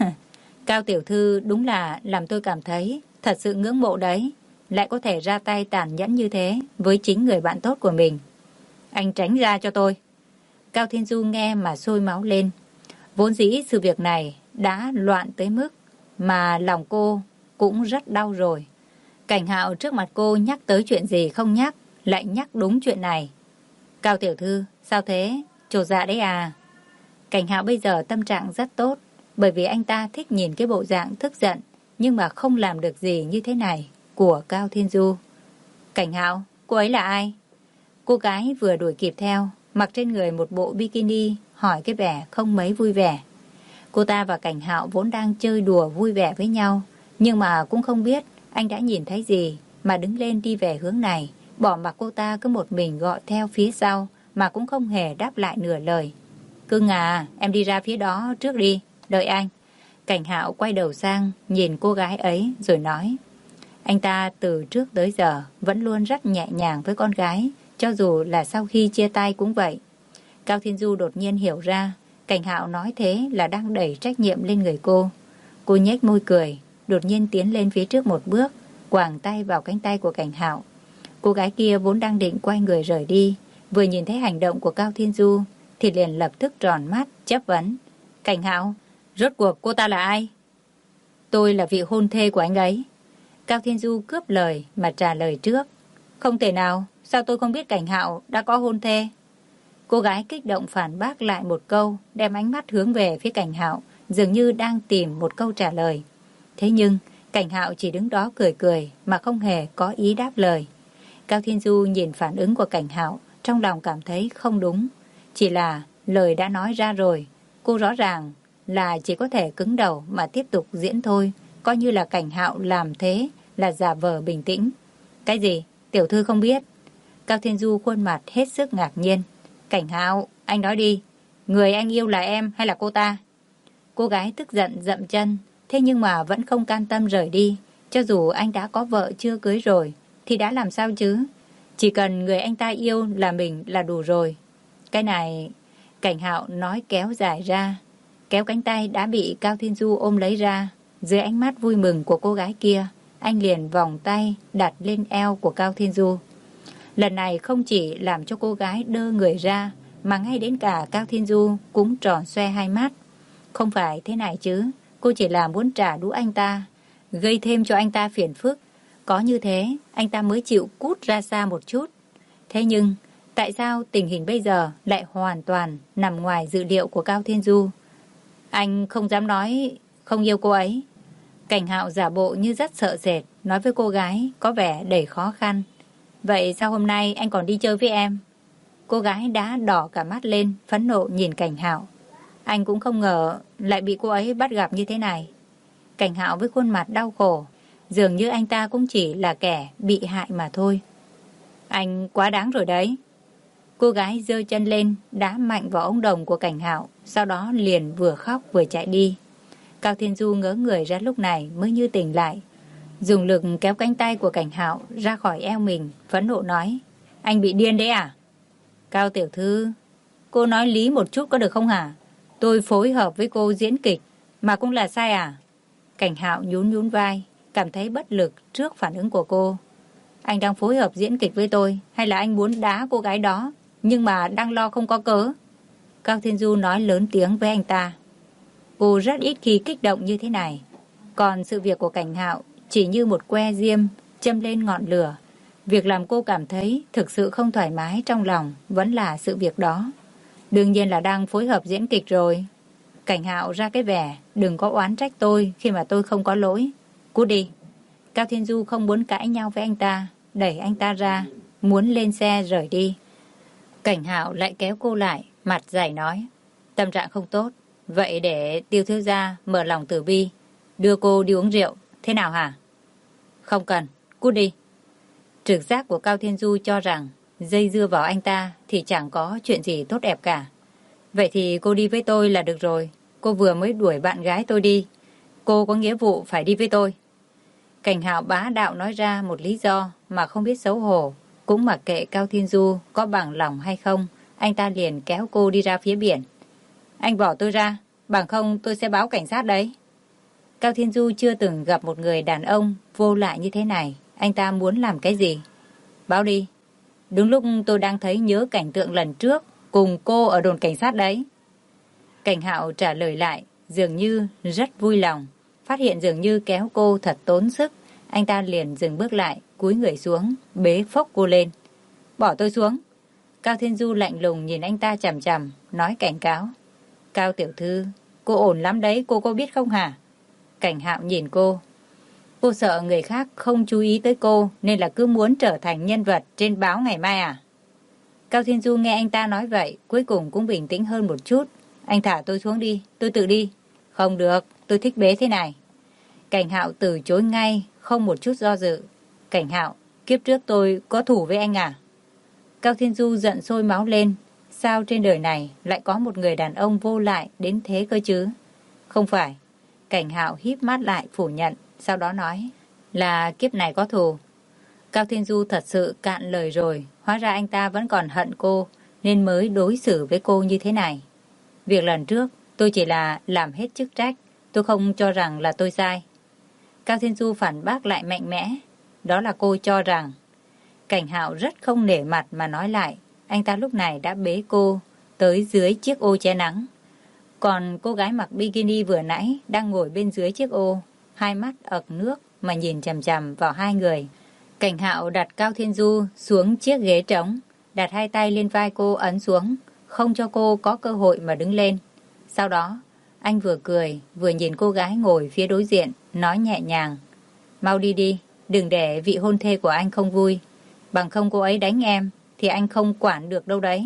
Cao tiểu thư đúng là làm tôi cảm thấy thật sự ngưỡng mộ đấy, lại có thể ra tay tàn nhẫn như thế với chính người bạn tốt của mình. Anh tránh ra cho tôi. Cao Thiên Du nghe mà sôi máu lên. Vốn dĩ sự việc này đã loạn tới mức mà lòng cô cũng rất đau rồi. Cảnh Hạo trước mặt cô nhắc tới chuyện gì không nhắc, lại nhắc đúng chuyện này. Cao tiểu thư, sao thế? Chột dạ đấy à? Cảnh Hạo bây giờ tâm trạng rất tốt, bởi vì anh ta thích nhìn cái bộ dạng tức giận nhưng mà không làm được gì như thế này của Cao Thiên Du. Cảnh Hạo, cô ấy là ai? Cô gái vừa đuổi kịp theo, mặc trên người một bộ bikini, hỏi cái vẻ không mấy vui vẻ. Cô ta và Cảnh Hạo vốn đang chơi đùa vui vẻ với nhau, nhưng mà cũng không biết anh đã nhìn thấy gì mà đứng lên đi về hướng này, bỏ mặc cô ta cứ một mình gọi theo phía sau mà cũng không hề đáp lại nửa lời. Cưng à, em đi ra phía đó trước đi, đợi anh. Cảnh Hạo quay đầu sang nhìn cô gái ấy rồi nói. Anh ta từ trước tới giờ vẫn luôn rất nhẹ nhàng với con gái, cho dù là sau khi chia tay cũng vậy. Cao Thiên Du đột nhiên hiểu ra Cảnh Hạo nói thế là đang đẩy trách nhiệm lên người cô. Cô nhếch môi cười, đột nhiên tiến lên phía trước một bước, quàng tay vào cánh tay của Cảnh Hạo. Cô gái kia vốn đang định quay người rời đi, vừa nhìn thấy hành động của Cao Thiên Du thì liền lập tức tròn mắt chất vấn. Cảnh Hạo, rốt cuộc cô ta là ai? Tôi là vị hôn thê của anh ấy. Cao Thiên Du cướp lời mà trả lời trước. Không thể nào, sao tôi không biết Cảnh Hạo đã có hôn thê? Cô gái kích động phản bác lại một câu, đem ánh mắt hướng về phía Cảnh Hạo, dường như đang tìm một câu trả lời. Thế nhưng Cảnh Hạo chỉ đứng đó cười cười mà không hề có ý đáp lời. Cao Thiên Du nhìn phản ứng của Cảnh Hạo, trong lòng cảm thấy không đúng. Chỉ là lời đã nói ra rồi, cô rõ ràng là chỉ có thể cứng đầu mà tiếp tục diễn thôi, coi như là Cảnh Hạo làm thế là giả vờ bình tĩnh. Cái gì? Tiểu thư không biết? Cao Thiên Du khuôn mặt hết sức ngạc nhiên. Cảnh Hạo, anh nói đi, người anh yêu là em hay là cô ta? Cô gái tức giận dậm chân, thế nhưng mà vẫn không can tâm rời đi. Cho dù anh đã có vợ chưa cưới rồi, thì đã làm sao chứ? Chỉ cần người anh ta yêu là mình là đủ rồi. Cái này, Cảnh Hạo nói kéo dài ra, kéo cánh tay đã bị Cao Thiên Du ôm lấy ra. Dưới ánh mắt vui mừng của cô gái kia, anh liền vòng tay đặt lên eo của Cao Thiên Du. Lần này không chỉ làm cho cô gái đơ người ra, mà ngay đến cả Cao Thiên Du cũng tròn xoe hai mắt. Không phải thế này chứ, cô chỉ là muốn trả đũa anh ta, gây thêm cho anh ta phiền phức. Có như thế, anh ta mới chịu cút ra xa một chút. Thế nhưng, tại sao tình hình bây giờ lại hoàn toàn nằm ngoài dự liệu của Cao Thiên Du? Anh không dám nói không yêu cô ấy. Cảnh Hạo giả bộ như rất sợ sệt, nói với cô gái có vẻ đầy khó khăn. Vậy sao hôm nay anh còn đi chơi với em? Cô gái đã đỏ cả mắt lên, phẫn nộ nhìn Cảnh Hạo. Anh cũng không ngờ lại bị cô ấy bắt gặp như thế này. Cảnh Hạo với khuôn mặt đau khổ, dường như anh ta cũng chỉ là kẻ bị hại mà thôi. Anh quá đáng rồi đấy. Cô gái giơ chân lên, đá mạnh vào ống đồng của Cảnh Hạo, sau đó liền vừa khóc vừa chạy đi. Cao Thiên Du ngớ người ra lúc này mới như tỉnh lại, dùng lực kéo cánh tay của Cảnh Hạo ra khỏi eo mình, phẫn nộ nói: Anh bị điên đấy à? Cao tiểu thư, cô nói lý một chút có được không hả? Tôi phối hợp với cô diễn kịch mà cũng là sai à? Cảnh Hạo nhún nhún vai, cảm thấy bất lực trước phản ứng của cô. Anh đang phối hợp diễn kịch với tôi, hay là anh muốn đá cô gái đó nhưng mà đang lo không có cớ? Cao Thiên Du nói lớn tiếng với anh ta. Cô rất ít khi kích động như thế này. Còn sự việc của Cảnh Hạo chỉ như một que diêm châm lên ngọn lửa. Việc làm cô cảm thấy thực sự không thoải mái trong lòng vẫn là sự việc đó. Đương nhiên là đang phối hợp diễn kịch rồi. Cảnh Hạo ra cái vẻ đừng có oán trách tôi khi mà tôi không có lỗi. Cút đi. Cao Thiên Du không muốn cãi nhau với anh ta, đẩy anh ta ra, muốn lên xe rời đi. Cảnh Hạo lại kéo cô lại, mặt dày nói: Tâm trạng không tốt, vậy để Tiêu thiếu gia mở lòng từ bi, đưa cô đi uống rượu, thế nào hả? Không cần, cút đi. Trực giác của Cao Thiên Du cho rằng dây dưa vào anh ta thì chẳng có chuyện gì tốt đẹp cả. Vậy thì cô đi với tôi là được rồi. Cô vừa mới đuổi bạn gái tôi đi, cô có nghĩa vụ phải đi với tôi. Cảnh Hạo bá đạo nói ra một lý do mà không biết xấu hổ. Cũng mặc kệ Cao Thiên Du có bằng lòng hay không, anh ta liền kéo cô đi ra phía biển. Anh bỏ tôi ra, bằng không tôi sẽ báo cảnh sát đấy. Cao Thiên Du chưa từng gặp một người đàn ông vô lại như thế này. Anh ta muốn làm cái gì? Báo đi. Đúng lúc tôi đang thấy nhớ cảnh tượng lần trước cùng cô ở đồn cảnh sát đấy. Cảnh Hạo trả lời lại, dường như rất vui lòng. Phát hiện dường như kéo cô thật tốn sức, anh ta liền dừng bước lại, cúi người xuống, bế phốc cô lên. Bỏ tôi xuống. Cao Thiên Du lạnh lùng nhìn anh ta chằm chằm, nói cảnh cáo. Cao tiểu thư, cô ổn lắm đấy, cô có biết không hả? Cảnh Hạo nhìn cô. Cô sợ người khác không chú ý tới cô nên là cứ muốn trở thành nhân vật trên báo ngày mai à? Cao Thiên Du nghe anh ta nói vậy, cuối cùng cũng bình tĩnh hơn một chút. Anh thả tôi xuống đi, tôi tự đi. Không được, tôi thích bế thế này. Cảnh Hạo từ chối ngay, không một chút do dự. Cảnh Hạo, kiếp trước tôi có thủ với anh à? Cao Thiên Du giận sôi máu lên. Sao trên đời này lại có một người đàn ông vô lại đến thế cơ chứ? Không phải. Cảnh Hạo híp mắt lại phủ nhận, sau đó nói là kiếp này có thù. Cao Thiên Du thật sự cạn lời rồi, hóa ra anh ta vẫn còn hận cô nên mới đối xử với cô như thế này. Việc lần trước tôi chỉ là làm hết chức trách, tôi không cho rằng là tôi sai. Cao Thiên Du phản bác lại mạnh mẽ, đó là cô cho rằng. Cảnh Hạo rất không nể mặt mà nói lại, anh ta lúc này đã bế cô tới dưới chiếc ô che nắng. Còn cô gái mặc bikini vừa nãy đang ngồi bên dưới chiếc ô, hai mắt ẩn nước mà nhìn chằm chằm vào hai người. Cảnh Hạo đặt Cao Thiên Du xuống chiếc ghế trống, đặt hai tay lên vai cô ấn xuống, không cho cô có cơ hội mà đứng lên. Sau đó, anh vừa cười, vừa nhìn cô gái ngồi phía đối diện, nói nhẹ nhàng. Mau đi đi, đừng để vị hôn thê của anh không vui. Bằng không cô ấy đánh em, thì anh không quản được đâu đấy.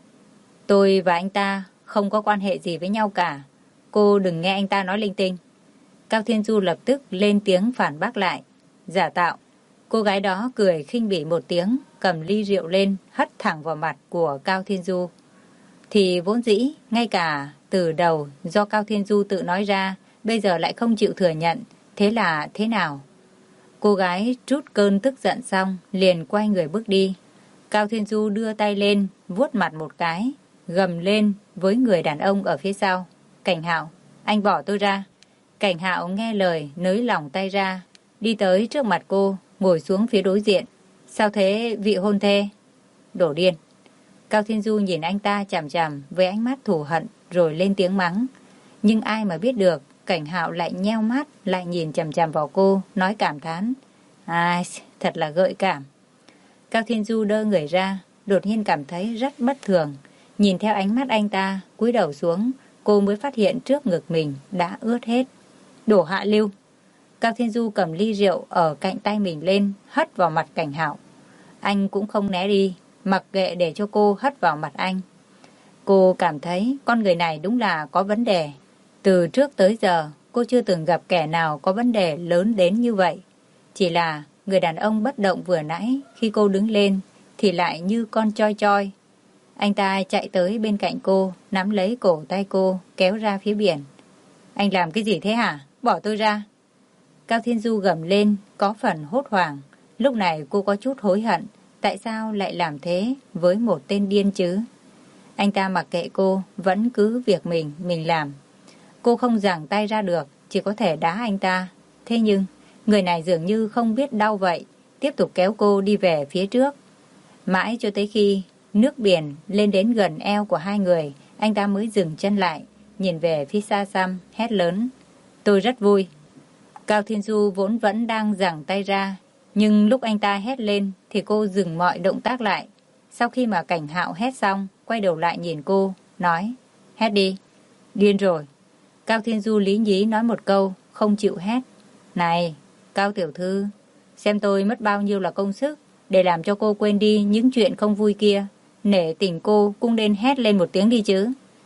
Tôi và anh ta không có quan hệ gì với nhau cả. Cô đừng nghe anh ta nói linh tinh. Cao Thiên Du lập tức lên tiếng phản bác lại. Giả tạo. Cô gái đó cười khinh bỉ một tiếng, cầm ly rượu lên, hất thẳng vào mặt của Cao Thiên Du. Thì vốn dĩ, ngay cả từ đầu do Cao Thiên Du tự nói ra, bây giờ lại không chịu thừa nhận. Thế là thế nào? Cô gái trút cơn tức giận xong, liền quay người bước đi. Cao Thiên Du đưa tay lên, vuốt mặt một cái, gầm lên với người đàn ông ở phía sau. Cảnh Hạo, anh bỏ tôi ra. Cảnh Hạo nghe lời, nới lỏng tay ra, đi tới trước mặt cô, ngồi xuống phía đối diện. Sao thế vị hôn thê? Đổ điên. Cao Thiên Du nhìn anh ta chằm chằm với ánh mắt thù hận rồi lên tiếng mắng. Nhưng ai mà biết được, Cảnh Hạo lại nheo mắt, lại nhìn chằm chằm vào cô, nói cảm thán. Ai, thật là gợi cảm. Cao Thiên Du đơ người ra, đột nhiên cảm thấy rất bất thường. Nhìn theo ánh mắt anh ta, cúi đầu xuống, cô mới phát hiện trước ngực mình đã ướt hết. Đổ hạ lưu. Cao Thiên Du cầm ly rượu ở cạnh tay mình lên, hất vào mặt Cảnh Hạo. Anh cũng không né đi, mặc kệ để cho cô hất vào mặt anh. Cô cảm thấy con người này đúng là có vấn đề. Từ trước tới giờ, cô chưa từng gặp kẻ nào có vấn đề lớn đến như vậy. Chỉ là người đàn ông bất động vừa nãy khi cô đứng lên thì lại như con choi choi. Anh ta chạy tới bên cạnh cô, nắm lấy cổ tay cô, kéo ra phía biển. Anh làm cái gì thế hả? Bỏ tôi ra. Cao Thiên Du gầm lên, có phần hốt hoảng. Lúc này cô có chút hối hận. Tại sao lại làm thế với một tên điên chứ? Anh ta mặc kệ cô, vẫn cứ việc mình làm. Cô không giằng tay ra được, chỉ có thể đá anh ta. Thế nhưng, người này dường như không biết đau vậy, tiếp tục kéo cô đi về phía trước. Mãi cho tới khi nước biển lên đến gần eo của hai người, anh ta mới dừng chân lại, nhìn về phía xa xăm, hét lớn. Tôi rất vui. Cao Thiên Du vốn vẫn đang giằng tay ra, nhưng lúc anh ta hét lên thì cô dừng mọi động tác lại. Sau khi mà Cảnh Hạo hét xong, quay đầu lại nhìn cô, nói, hét đi. Điên rồi. Cao Thiên Du lý nhí nói một câu, không chịu hét. Này, Cao tiểu thư, xem tôi mất bao nhiêu là công sức để làm cho cô quên đi những chuyện không vui kia. Nể tình cô cũng nên hét lên một tiếng đi chứ.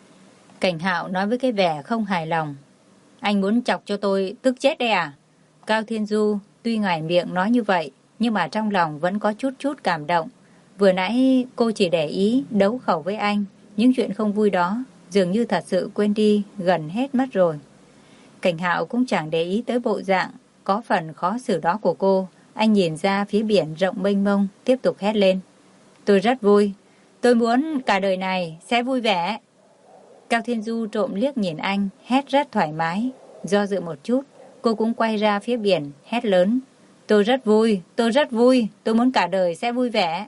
Cảnh Hạo nói với cái vẻ không hài lòng. Anh muốn chọc cho tôi tức chết đây à? Cao Thiên Du tuy ngoài miệng nói như vậy, nhưng mà trong lòng vẫn có chút cảm động. Vừa nãy cô chỉ để ý đấu khẩu với anh, những chuyện không vui đó dường như thật sự quên đi gần hết mất rồi. Cảnh Hạo cũng chẳng để ý tới bộ dạng có phần khó xử đó của cô. Anh nhìn ra phía biển rộng mênh mông, tiếp tục hét lên. Tôi rất vui. Tôi muốn cả đời này sẽ vui vẻ. Cao Thiên Du trộm liếc nhìn anh, hét rất thoải mái. Do dự một chút, cô cũng quay ra phía biển, hét lớn. Tôi rất vui, tôi rất vui, tôi muốn cả đời sẽ vui vẻ.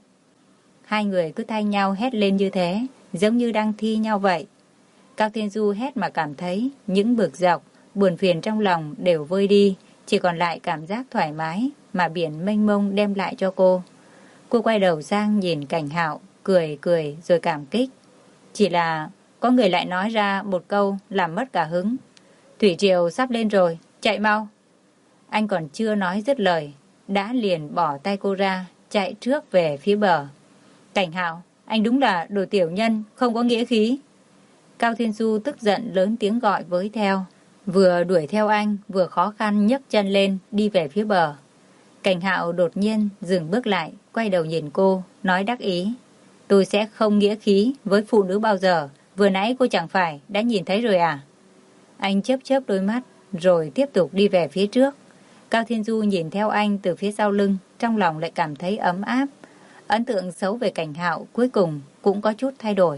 Hai người cứ thay nhau hét lên như thế, giống như đang thi nhau vậy. Cao Thiên Du hét mà cảm thấy những bực dọc, buồn phiền trong lòng đều vơi đi, chỉ còn lại cảm giác thoải mái mà biển mênh mông đem lại cho cô. Cô quay đầu sang nhìn Cảnh Hạo, cười rồi cảm kích. Chỉ là có người lại nói ra một câu làm mất cả hứng. Thủy triều sắp lên rồi, chạy mau. Anh còn chưa nói dứt lời, đã liền bỏ tay cô ra, chạy trước về phía bờ. Cảnh Hạo, anh đúng là đồ tiểu nhân, không có nghĩa khí. Cao Thiên Du tức giận lớn tiếng gọi với theo. Vừa đuổi theo anh, vừa khó khăn nhấc chân lên, đi về phía bờ. Cảnh Hạo đột nhiên dừng bước lại, quay đầu nhìn cô, nói đắc ý. Tôi sẽ không nghĩa khí với phụ nữ bao giờ, vừa nãy cô chẳng phải đã nhìn thấy rồi à? Anh chớp đôi mắt, rồi tiếp tục đi về phía trước. Cao Thiên Du nhìn theo anh từ phía sau lưng, trong lòng lại cảm thấy ấm áp. Ấn tượng xấu về Cảnh Hạo cuối cùng cũng có chút thay đổi.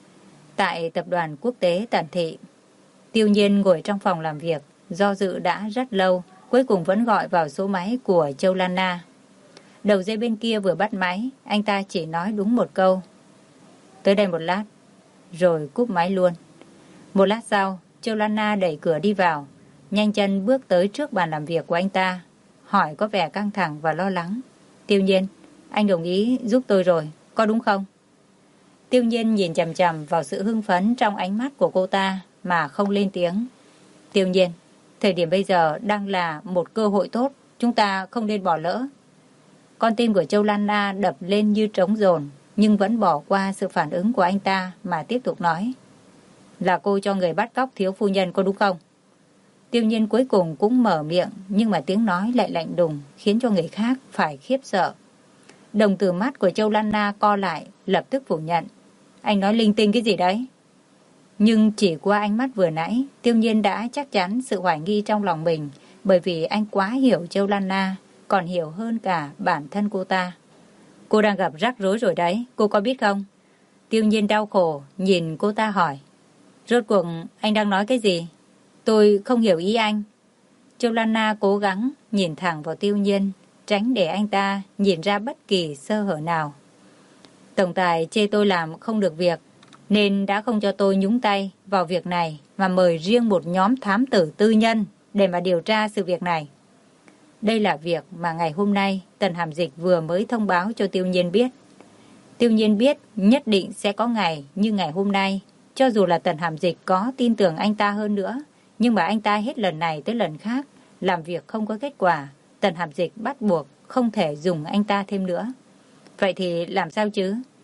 Tại tập đoàn quốc tế Tần Thị, Tiêu Nhiên ngồi trong phòng làm việc, do dự đã rất lâu, cuối cùng vẫn gọi vào số máy của Châu Lan Na. Đầu dây bên kia vừa bắt máy, anh ta chỉ nói đúng một câu. Tới đây một lát, rồi cúp máy luôn. Một lát sau, Châu Lan Na đẩy cửa đi vào, nhanh chân bước tới trước bàn làm việc của anh ta, hỏi có vẻ căng thẳng và lo lắng. Tiêu Nhiên, anh đồng ý giúp tôi rồi, có đúng không? Tiêu Nhiên nhìn chằm chằm vào sự hưng phấn trong ánh mắt của cô ta mà không lên tiếng. Tiêu Nhiên, thời điểm bây giờ đang là một cơ hội tốt, chúng ta không nên bỏ lỡ. Con tim của Châu Lan Na đập lên như trống dồn, nhưng vẫn bỏ qua sự phản ứng của anh ta mà tiếp tục nói. Là cô cho người bắt cóc thiếu phu nhân có đúng không? Tiêu Nhiên cuối cùng cũng mở miệng, nhưng mà tiếng nói lại lạnh đùng, khiến cho người khác phải khiếp sợ. Đồng tử mắt của Châu Lan Na co lại, lập tức phủ nhận. Anh nói linh tinh cái gì đấy? Nhưng chỉ qua ánh mắt vừa nãy, Tiêu Nhiên đã chắc chắn sự hoài nghi trong lòng mình, bởi vì anh quá hiểu Châu Lan Na, còn hiểu hơn cả bản thân cô ta. Cô đang gặp rắc rối rồi đấy, cô có biết không? Tiêu Nhiên đau khổ, nhìn cô ta hỏi. Rốt cuộc anh đang nói cái gì? Tôi không hiểu ý anh. Châu Lan Na cố gắng nhìn thẳng vào Tiêu Nhiên, tránh để anh ta nhìn ra bất kỳ sơ hở nào. Tổng tài chê tôi làm không được việc, nên đã không cho tôi nhúng tay vào việc này, mà mời riêng một nhóm thám tử tư nhân để mà điều tra sự việc này. Đây là việc mà ngày hôm nay Tần Hàm Dịch vừa mới thông báo cho Tiêu Nhiên biết. Tiêu Nhiên biết nhất định sẽ có ngày như ngày hôm nay. Cho dù là Tần Hàm Dịch có tin tưởng anh ta hơn nữa, nhưng mà anh ta hết lần này tới lần khác làm việc không có kết quả, Tần Hàm Dịch bắt buộc không thể dùng anh ta thêm nữa. Vậy thì làm sao chứ?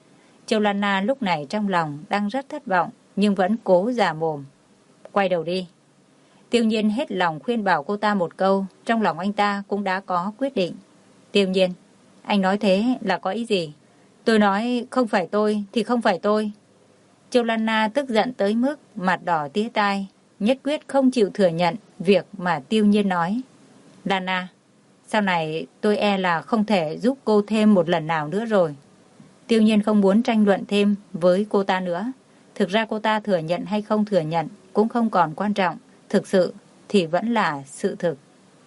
Châu Lan Na lúc này trong lòng đang rất thất vọng, nhưng vẫn cố giả mồm. Quay đầu đi. Tiêu Nhiên hết lòng khuyên bảo cô ta một câu, trong lòng anh ta cũng đã có quyết định. Tiêu Nhiên, anh nói thế là có ý gì? Tôi nói không phải tôi thì không phải tôi. Châu Lan Na tức giận tới mức mặt đỏ tía tai, nhất quyết không chịu thừa nhận việc mà Tiêu Nhiên nói. Lan Na, sau này tôi e là không thể giúp cô thêm một lần nào nữa rồi. Tiêu Nhiên không muốn tranh luận thêm với cô ta nữa. Thực ra cô ta thừa nhận hay không thừa nhận cũng không còn quan trọng. Thực sự thì vẫn là sự thực.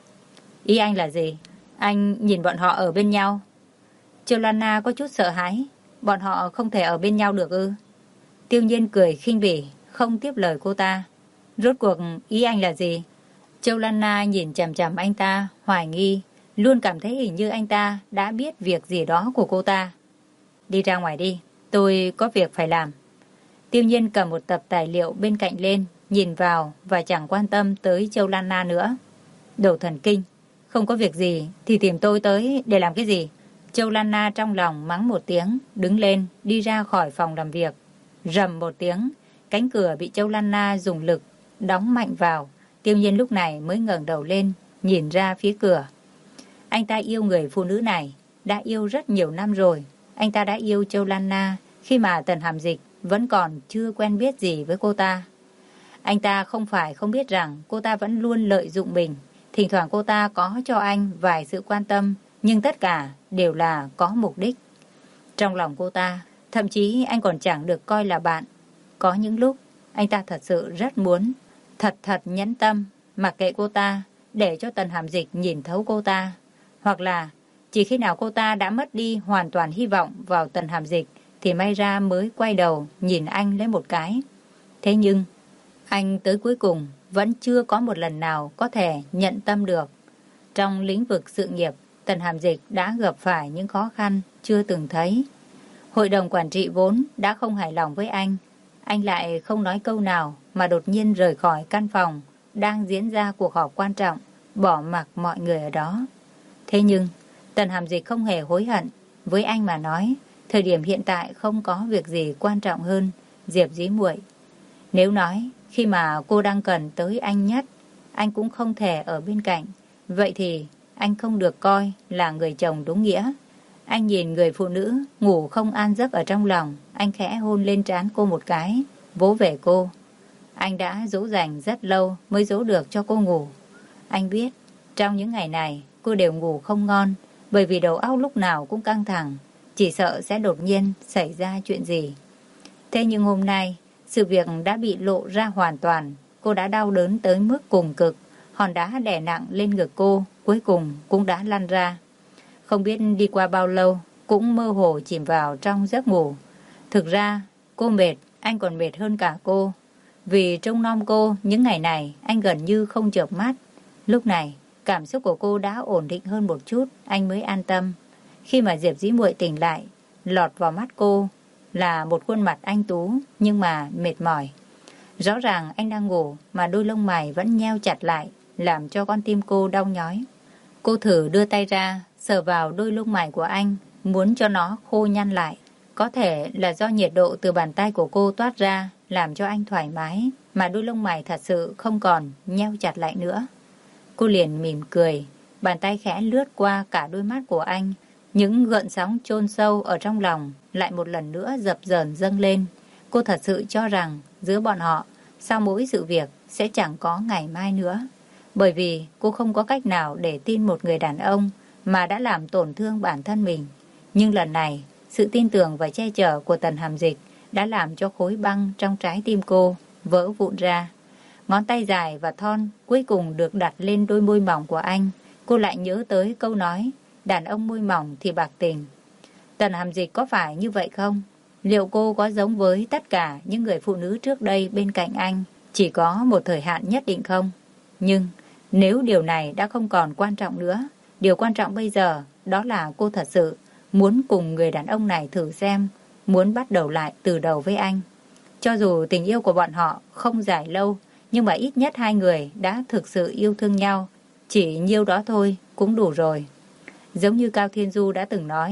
Ý anh là gì? Anh nhìn bọn họ ở bên nhau. Châu Lan Na có chút sợ hãi. Bọn họ không thể ở bên nhau được ư? Tiêu Nhiên cười khinh bỉ, không tiếp lời cô ta. Rốt cuộc ý anh là gì? Châu Lan Na nhìn chằm chằm anh ta, hoài nghi, luôn cảm thấy hình như anh ta đã biết việc gì đó của cô ta. Đi ra ngoài đi, tôi có việc phải làm. Tiêu Nhiên cầm một tập tài liệu bên cạnh lên, nhìn vào và chẳng quan tâm tới Châu Lan Na nữa. Đồ thần kinh, không có việc gì thì tìm tôi tới để làm cái gì? Châu Lan Na trong lòng mắng một tiếng, đứng lên, đi ra khỏi phòng làm việc. Rầm một tiếng, cánh cửa bị Châu Lan Na dùng lực đóng mạnh vào. Tiêu Nhiên lúc này mới ngẩng đầu lên, nhìn ra phía cửa. Anh ta yêu người phụ nữ này, đã yêu rất nhiều năm rồi. Anh ta đã yêu Châu Lan Na khi mà Tần Hàm Dịch vẫn còn chưa quen biết gì với cô ta. Anh ta không phải không biết rằng cô ta vẫn luôn lợi dụng mình. Thỉnh thoảng cô ta có cho anh vài sự quan tâm, nhưng tất cả đều là có mục đích. Trong lòng cô ta, thậm chí anh còn chẳng được coi là bạn. Có những lúc, anh ta thật sự rất muốn, thật nhẫn tâm, mặc kệ cô ta, để cho Tần Hàm Dịch nhìn thấu cô ta. Hoặc là, chỉ khi nào cô ta đã mất đi hoàn toàn hy vọng vào Tần Hàm Dịch, thì may ra mới quay đầu nhìn anh lấy một cái. Thế nhưng, anh tới cuối cùng vẫn chưa có một lần nào có thể nhận tâm được. Trong lĩnh vực sự nghiệp, Tần Hàm Dịch đã gặp phải những khó khăn chưa từng thấy. Hội đồng quản trị vốn đã không hài lòng với anh. Anh lại không nói câu nào mà đột nhiên rời khỏi căn phòng đang diễn ra cuộc họp quan trọng, bỏ mặc mọi người ở đó. Thế nhưng, Tần Hàm Dịch không hề hối hận. Với anh mà nói, thời điểm hiện tại không có việc gì quan trọng hơn Diệp Dĩ Muội. Nếu nói khi mà cô đang cần tới anh nhất, anh cũng không thể ở bên cạnh, vậy thì anh không được coi là người chồng đúng nghĩa. Anh nhìn người phụ nữ ngủ không an giấc ở trong lòng, anh khẽ hôn lên trán cô một cái, vỗ về cô. Anh đã dỗ dành rất lâu mới dỗ được cho cô ngủ. Anh biết, trong những ngày này cô đều ngủ không ngon, bởi vì đầu óc lúc nào cũng căng thẳng, chỉ sợ sẽ đột nhiên xảy ra chuyện gì. Thế nhưng hôm nay, sự việc đã bị lộ ra hoàn toàn. Cô đã đau đớn tới mức cùng cực. Hòn đá đè nặng lên ngực cô, cuối cùng cũng đã lăn ra. Không biết đi qua bao lâu, cũng mơ hồ chìm vào trong giấc ngủ. Thực ra, cô mệt, anh còn mệt hơn cả cô. Vì trông nom cô, những ngày này, anh gần như không chợp mắt. Lúc này, cảm xúc của cô đã ổn định hơn một chút, anh mới an tâm. Khi mà Diệp Dĩ Muội tỉnh lại, lọt vào mắt cô là một khuôn mặt anh tú nhưng mà mệt mỏi. Rõ ràng anh đang ngủ mà đôi lông mày vẫn nheo chặt lại, làm cho con tim cô đau nhói. Cô thử đưa tay ra, sờ vào đôi lông mày của anh, muốn cho nó khô nhăn lại. Có thể là do nhiệt độ từ bàn tay của cô toát ra, làm cho anh thoải mái, mà đôi lông mày thật sự không còn nheo chặt lại nữa. Cô liền mỉm cười, bàn tay khẽ lướt qua cả đôi mắt của anh. Những gợn sóng chôn sâu ở trong lòng lại một lần nữa dập dờn dâng lên. Cô thật sự cho rằng giữa bọn họ, sau mỗi sự việc sẽ chẳng có ngày mai nữa. Bởi vì cô không có cách nào để tin một người đàn ông mà đã làm tổn thương bản thân mình. Nhưng lần này, sự tin tưởng và che chở của Tần Hàm Dịch đã làm cho khối băng trong trái tim cô vỡ vụn ra. Ngón tay dài và thon cuối cùng được đặt lên đôi môi mỏng của anh. Cô lại nhớ tới câu nói, đàn ông môi mỏng thì bạc tình. Tần Hàm Dịch có phải như vậy không? Liệu cô có giống với tất cả những người phụ nữ trước đây bên cạnh anh, chỉ có một thời hạn nhất định không? Nhưng nếu điều này đã không còn quan trọng nữa, điều quan trọng bây giờ đó là cô thật sự muốn cùng người đàn ông này thử xem, muốn bắt đầu lại từ đầu với anh. Cho dù tình yêu của bọn họ không dài lâu, nhưng mà ít nhất hai người đã thực sự yêu thương nhau. Chỉ nhiêu đó thôi cũng đủ rồi. Giống như Cao Thiên Du đã từng nói,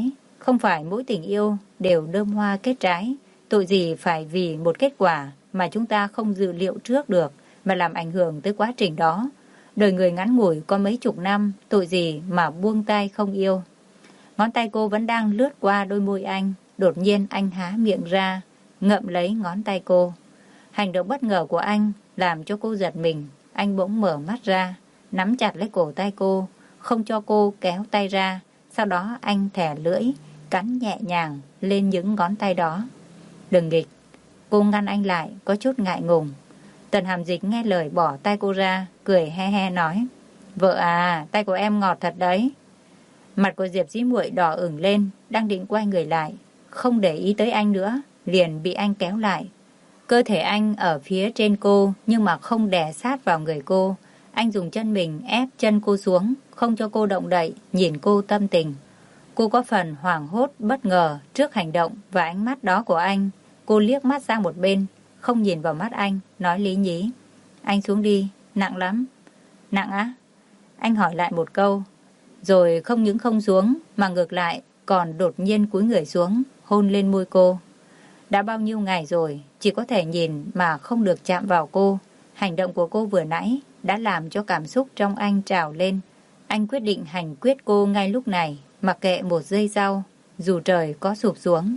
Không phải mỗi tình yêu đều đơm hoa kết trái. Tội gì phải vì một kết quả mà chúng ta không dự liệu trước được mà làm ảnh hưởng tới quá trình đó. Đời người ngắn ngủi có mấy chục năm, tội gì mà buông tay không yêu. Ngón tay cô vẫn đang lướt qua đôi môi anh. Đột nhiên anh há miệng ra, ngậm lấy ngón tay cô. Hành động bất ngờ của anh làm cho cô giật mình. Anh bỗng mở mắt ra, nắm chặt lấy cổ tay cô, không cho cô kéo tay ra. Sau đó anh thè lưỡi, cắn nhẹ nhàng lên những ngón tay đó. Đừng nghịch. Cô ngăn anh lại, có chút ngại ngùng. Tần Hàm Dịch nghe lời bỏ tay cô ra, cười he he nói: Vợ à, tay của em ngọt thật đấy. Mặt của Diệp Dĩ Muội đỏ ửng lên, đang định quay người lại, không để ý tới anh nữa, liền bị anh kéo lại. Cơ thể anh ở phía trên cô, nhưng mà không đè sát vào người cô. Anh dùng chân mình ép chân cô xuống, không cho cô động đậy, nhìn cô tâm tình. Cô có phần hoảng hốt, bất ngờ trước hành động và ánh mắt đó của anh. Cô liếc mắt sang một bên, không nhìn vào mắt anh, nói lý nhí: Anh xuống đi, nặng lắm. Nặng á? Anh hỏi lại một câu, rồi không những không xuống, mà ngược lại còn đột nhiên cúi người xuống, hôn lên môi cô. Đã bao nhiêu ngày rồi, chỉ có thể nhìn mà không được chạm vào cô. Hành động của cô vừa nãy đã làm cho cảm xúc trong anh trào lên. Anh quyết định hành quyết cô ngay lúc này, mặc kệ một giây sau, dù trời có sụp xuống.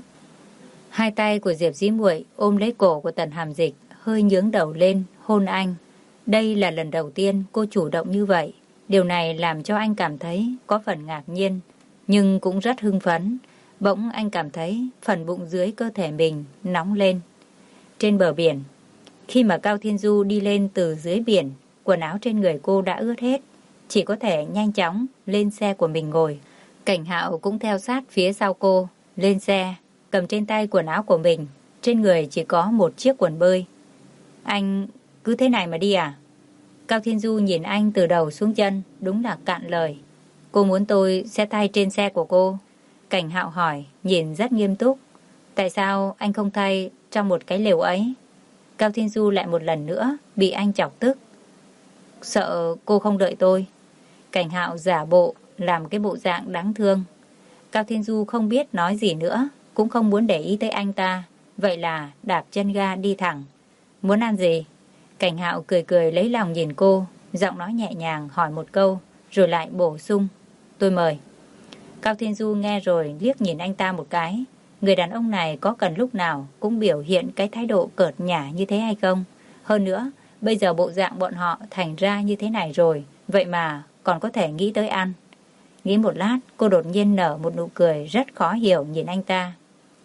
Hai tay của Diệp Dĩ Muội ôm lấy cổ của Tần Hàm Dịch, hơi nhướng đầu lên, hôn anh. Đây là lần đầu tiên cô chủ động như vậy. Điều này làm cho anh cảm thấy có phần ngạc nhiên, nhưng cũng rất hưng phấn. Bỗng anh cảm thấy phần bụng dưới cơ thể mình nóng lên. Trên bờ biển, khi mà Cao Thiên Du đi lên từ dưới biển, quần áo trên người cô đã ướt hết, chỉ có thể nhanh chóng lên xe của mình ngồi. Cảnh Hạo cũng theo sát phía sau cô, lên xe, cầm trên tay quần áo của mình, trên người chỉ có một chiếc quần bơi. Anh cứ thế này mà đi à? Cao Thiên Du nhìn anh từ đầu xuống chân, đúng là cạn lời. Cô muốn tôi sẽ thay trên xe của cô? Cảnh Hạo hỏi, nhìn rất nghiêm túc. Tại sao anh không thay trong một cái lều ấy? Cao Thiên Du lại một lần nữa bị anh chọc tức. Sợ cô không đợi tôi. Cảnh Hạo giả bộ, làm cái bộ dạng đáng thương. Cao Thiên Du không biết nói gì nữa, cũng không muốn để ý tới anh ta. Vậy là đạp chân ga đi thẳng. Muốn ăn gì? Cảnh Hạo cười cười lấy lòng nhìn cô, giọng nói nhẹ nhàng hỏi một câu, rồi lại bổ sung: Tôi mời. Cao Thiên Du nghe rồi liếc nhìn anh ta một cái. Người đàn ông này có cần lúc nào cũng biểu hiện cái thái độ cợt nhả như thế hay không? Hơn nữa, bây giờ bộ dạng bọn họ thành ra như thế này rồi, vậy mà còn có thể nghĩ tới ăn. Nghĩ một lát, cô đột nhiên nở một nụ cười rất khó hiểu nhìn anh ta.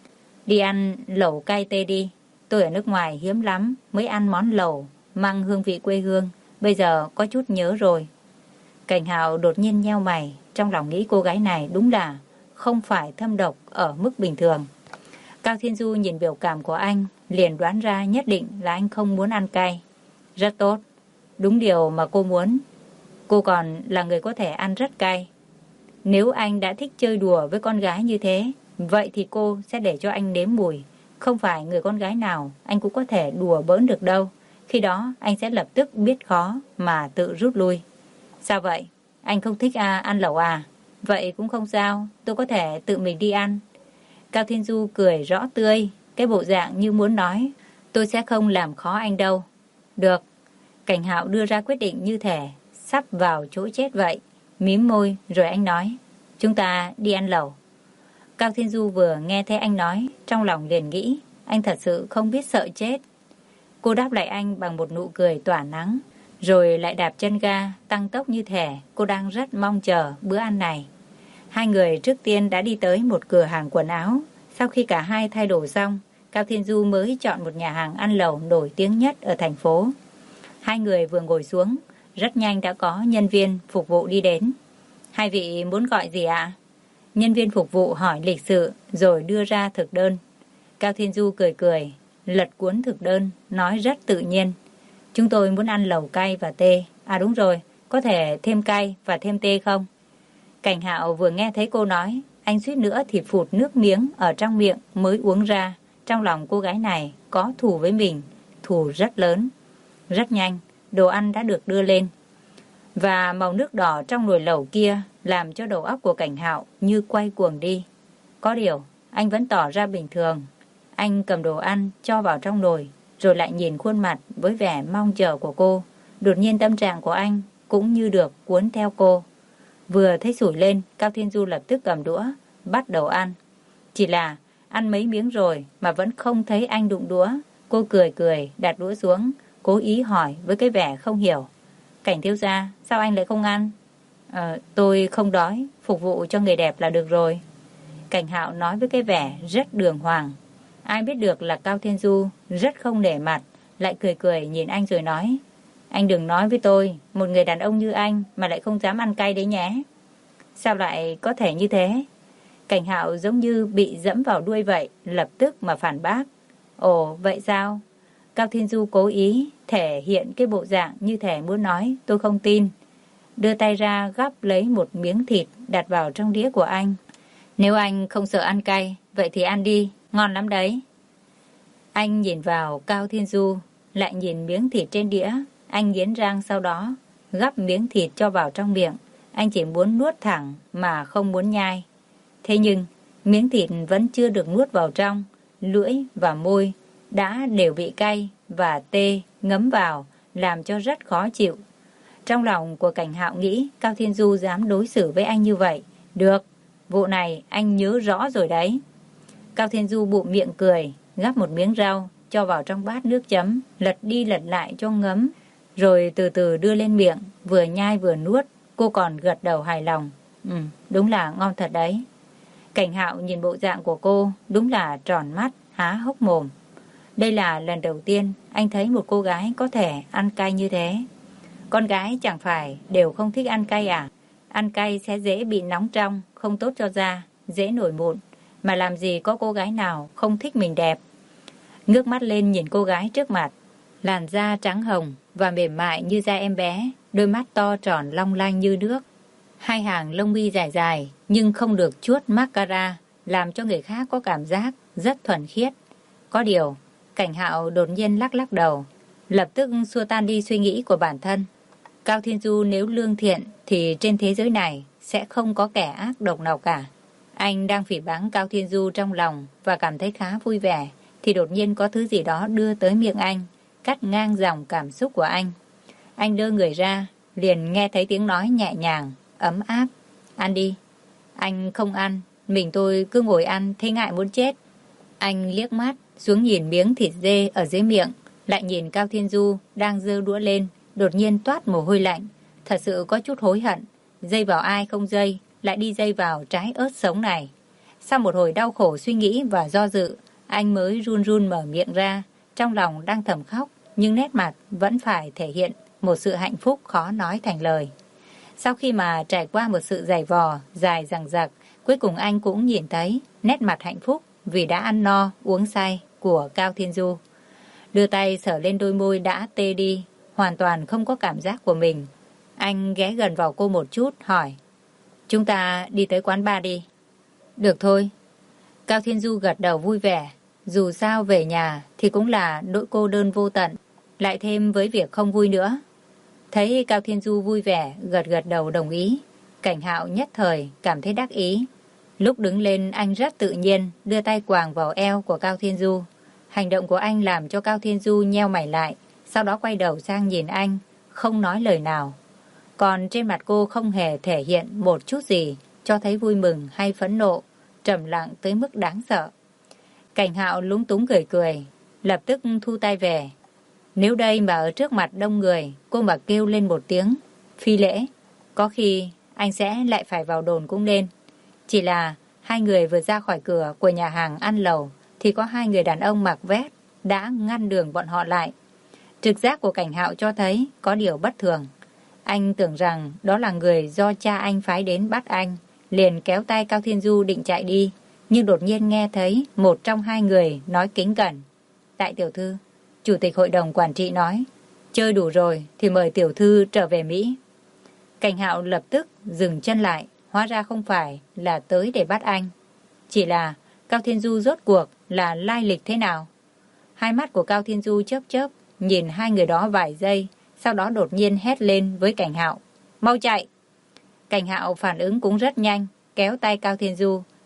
Đi ăn lẩu cay tê đi. Tôi ở nước ngoài hiếm lắm mới ăn món lẩu mang hương vị quê hương, bây giờ có chút nhớ rồi. Cảnh Hạo đột nhiên nheo mày, trong lòng nghĩ cô gái này đúng là không phải thâm độc ở mức bình thường. Cao Thiên Du nhìn biểu cảm của anh, liền đoán ra nhất định là anh không muốn ăn cay. Rất tốt, đúng điều mà cô muốn. Cô còn là người có thể ăn rất cay. Nếu anh đã thích chơi đùa với con gái như thế, vậy thì cô sẽ để cho anh nếm mùi. Không phải người con gái nào anh cũng có thể đùa bỡn được đâu. Khi đó anh sẽ lập tức biết khó mà tự rút lui. Sao vậy? Anh không thích ăn lẩu à? Vậy cũng không sao, tôi có thể tự mình đi ăn. Cao Thiên Du cười rõ tươi, cái bộ dạng như muốn nói: Tôi sẽ không làm khó anh đâu. Được. Cảnh Hạo đưa ra quyết định như thể sắp vào chỗ chết vậy. Mím môi rồi anh nói: Chúng ta đi ăn lẩu. Cao Thiên Du vừa nghe thấy anh nói, trong lòng liền nghĩ anh thật sự không biết sợ chết. Cô đáp lại anh bằng một nụ cười tỏa nắng, rồi lại đạp chân ga, tăng tốc như thể cô đang rất mong chờ bữa ăn này. Hai người trước tiên đã đi tới một cửa hàng quần áo. Sau khi cả hai thay đồ xong, Cao Thiên Du mới chọn một nhà hàng ăn lẩu nổi tiếng nhất ở thành phố. Hai người vừa ngồi xuống, rất nhanh đã có nhân viên phục vụ đi đến. Hai vị muốn gọi gì ạ? Nhân viên phục vụ hỏi lịch sự rồi đưa ra thực đơn. Cao Thiên Du cười cười, lật cuốn thực đơn, nói rất tự nhiên: Chúng tôi muốn ăn lẩu cay và tê. À đúng rồi, có thể thêm cay và thêm tê không? Cảnh Hạo vừa nghe thấy cô nói, anh suýt nữa thì phụt nước miếng ở trong miệng mới uống ra. Trong lòng cô gái này có thù với mình, thù rất lớn. Rất nhanh, đồ ăn đã được đưa lên. Và màu nước đỏ trong nồi lẩu kia làm cho đầu óc của Cảnh Hạo như quay cuồng đi. Có điều, anh vẫn tỏ ra bình thường. Anh cầm đồ ăn cho vào trong nồi, rồi lại nhìn khuôn mặt với vẻ mong chờ của cô. Đột nhiên tâm trạng của anh cũng như được cuốn theo cô. Vừa thấy sủi lên, Cao Thiên Du lập tức cầm đũa, bắt đầu ăn. Chỉ là ăn mấy miếng rồi mà vẫn không thấy anh đụng đũa. Cô cười cười, đặt đũa xuống, cố ý hỏi với cái vẻ không hiểu. Cảnh thiếu gia, sao anh lại không ăn? Tôi không đói, phục vụ cho người đẹp là được rồi. Cảnh Hạo nói với cái vẻ rất đường hoàng. Ai biết được là Cao Thiên Du rất không nể mặt, lại cười cười nhìn anh rồi nói. Anh đừng nói với tôi, một người đàn ông như anh mà lại không dám ăn cay đấy nhé. Sao lại có thể như thế? Cảnh Hạo giống như bị dẫm vào đuôi vậy, lập tức mà phản bác. Ồ, vậy sao? Cao Thiên Du cố ý thể hiện cái bộ dạng như thể muốn nói tôi không tin. Đưa tay ra gắp lấy một miếng thịt đặt vào trong đĩa của anh. Nếu anh không sợ ăn cay, vậy thì ăn đi, ngon lắm đấy. Anh nhìn vào Cao Thiên Du, lại nhìn miếng thịt trên đĩa. Anh nghiến răng sau đó, gắp miếng thịt cho vào trong miệng. Anh chỉ muốn nuốt thẳng mà không muốn nhai. Thế nhưng, miếng thịt vẫn chưa được nuốt vào trong. Lưỡi và môi đã đều bị cay và tê ngấm vào, làm cho rất khó chịu. Trong lòng của Cảnh Hạo nghĩ Cao Thiên Du dám đối xử với anh như vậy. Được, vụ này anh nhớ rõ rồi đấy. Cao Thiên Du bụm miệng cười, gắp một miếng rau, cho vào trong bát nước chấm, lật đi lật lại cho ngấm, rồi từ từ đưa lên miệng, vừa nhai vừa nuốt. Cô còn gật đầu hài lòng. Đúng là ngon thật đấy. Cảnh Hạo nhìn bộ dạng của cô, đúng là tròn mắt, há hốc mồm. Đây là lần đầu tiên anh thấy một cô gái có thể ăn cay như thế. Con gái chẳng phải đều không thích ăn cay à? Ăn cay sẽ dễ bị nóng trong, không tốt cho da, dễ nổi mụn. Mà làm gì có cô gái nào không thích mình đẹp. Ngước mắt lên nhìn cô gái trước mặt. Làn da trắng hồng và mềm mại như da em bé, đôi mắt to tròn long lanh như nước. Hai hàng lông mi dài dài nhưng không được chuốt mascara, làm cho người khác có cảm giác rất thuần khiết. Có điều, Cảnh Hạo đột nhiên lắc lắc đầu, lập tức xua tan đi suy nghĩ của bản thân. Cao Thiên Du nếu lương thiện thì trên thế giới này sẽ không có kẻ ác độc nào cả. Anh đang phỉ báng Cao Thiên Du trong lòng và cảm thấy khá vui vẻ, thì đột nhiên có thứ gì đó đưa tới miệng anh, cắt ngang dòng cảm xúc của anh. Anh đưa người ra, liền nghe thấy tiếng nói nhẹ nhàng, ấm áp. Ăn đi. Anh không ăn, mình tôi cứ ngồi ăn thấy ngại muốn chết. Anh liếc mắt xuống nhìn miếng thịt dê ở dưới miệng, lại nhìn Cao Thiên Du đang giơ đũa lên, đột nhiên toát mồ hôi lạnh. Thật sự có chút hối hận, dây vào ai không dây, lại đi dây vào trái ớt sống này. Sau một hồi đau khổ suy nghĩ và do dự, anh mới run run mở miệng ra, trong lòng đang thầm khóc, nhưng nét mặt vẫn phải thể hiện một sự hạnh phúc khó nói thành lời. Sau khi mà trải qua một sự giày vò, dài dằng dặc, cuối cùng anh cũng nhìn thấy nét mặt hạnh phúc vì đã ăn no, uống say của Cao Thiên Du. Đưa tay sờ lên đôi môi đã tê đi, hoàn toàn không có cảm giác của mình. Anh ghé gần vào cô một chút, hỏi. Chúng ta đi tới quán bar đi. Được thôi. Cao Thiên Du gật đầu vui vẻ. Dù sao về nhà thì cũng là nỗi cô đơn vô tận, lại thêm với việc không vui nữa. Thấy Cao Thiên Du vui vẻ, gật gật đầu đồng ý. Cảnh Hạo nhất thời cảm thấy đắc ý. Lúc đứng lên anh rất tự nhiên, đưa tay quàng vào eo của Cao Thiên Du. Hành động của anh làm cho Cao Thiên Du nheo mày lại, sau đó quay đầu sang nhìn anh, không nói lời nào. Còn trên mặt cô không hề thể hiện một chút gì, cho thấy vui mừng hay phẫn nộ, trầm lặng tới mức đáng sợ. Cảnh Hạo lúng túng cười cười, lập tức thu tay về. Nếu đây mà ở trước mặt đông người, cô mà kêu lên một tiếng phi lễ, có khi anh sẽ lại phải vào đồn cũng nên. Chỉ là hai người vừa ra khỏi cửa của nhà hàng ăn lẩu thì có hai người đàn ông mặc vest đã ngăn đường bọn họ lại. Trực giác của Cảnh Hạo cho thấy có điều bất thường. Anh tưởng rằng đó là người do cha anh phái đến bắt anh, liền kéo tay Cao Thiên Du định chạy đi, nhưng đột nhiên nghe thấy một trong hai người nói kính cẩn. Đại tiểu thư, chủ tịch hội đồng quản trị nói, chơi đủ rồi thì mời tiểu thư trở về Mỹ. Cảnh Hạo lập tức dừng chân lại, hóa ra không phải là tới để bắt anh. Chỉ là Cao Thiên Du rốt cuộc là lai lịch thế nào? Hai mắt của Cao Thiên Du chớp chớp, nhìn hai người đó vài giây, sau đó đột nhiên hét lên với Cảnh Hạo. Mau chạy! Cảnh Hạo phản ứng cũng rất nhanh, kéo tay Cao Thiên Du,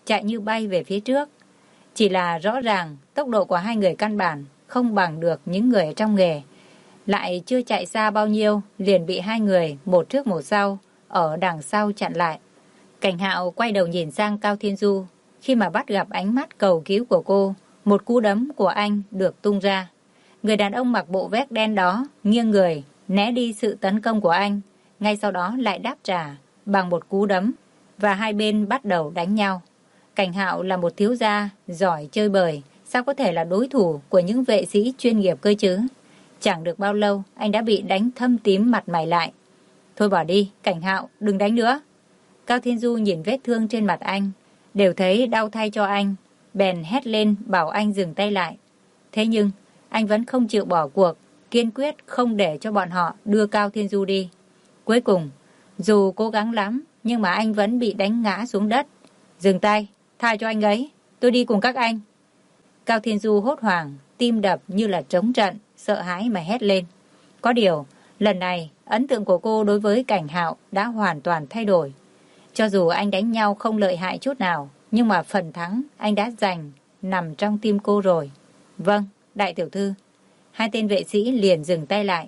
chạy như bay về phía trước. Chỉ là rõ ràng tốc độ của hai người căn bản không bằng được những người ở trong nghề. Lại chưa chạy xa bao nhiêu liền bị hai người một trước một sau ở đằng sau chặn lại. Cảnh Hạo quay đầu nhìn sang Cao Thiên Du. Khi mà bắt gặp ánh mắt cầu cứu của cô, một cú đấm của anh được tung ra. Người đàn ông mặc bộ vest đen đó nghiêng người né đi sự tấn công của anh, ngay sau đó lại đáp trả bằng một cú đấm và hai bên bắt đầu đánh nhau. Cảnh Hạo là một thiếu gia giỏi chơi bời, sao có thể là đối thủ của những vệ sĩ chuyên nghiệp cơ chứ? Chẳng được bao lâu anh đã bị đánh thâm tím mặt mày lại. Thôi bỏ đi, Cảnh Hạo, đừng đánh nữa. Cao Thiên Du nhìn vết thương trên mặt anh, đều thấy đau thay cho anh, bèn hét lên bảo anh dừng tay lại. Thế nhưng anh vẫn không chịu bỏ cuộc, kiên quyết không để cho bọn họ đưa Cao Thiên Du đi. Cuối cùng, dù cố gắng lắm, nhưng mà anh vẫn bị đánh ngã xuống đất. Dừng tay, tha cho anh ấy, tôi đi cùng các anh. Cao Thiên Du hốt hoảng, tim đập như là trống trận, sợ hãi mà hét lên. Có điều, lần này, ấn tượng của cô đối với Cảnh Hạo đã hoàn toàn thay đổi. Cho dù anh đánh nhau không lợi hại chút nào, nhưng mà phần thắng anh đã giành nằm trong tim cô rồi. Vâng, đại tiểu thư. Hai tên vệ sĩ liền dừng tay lại.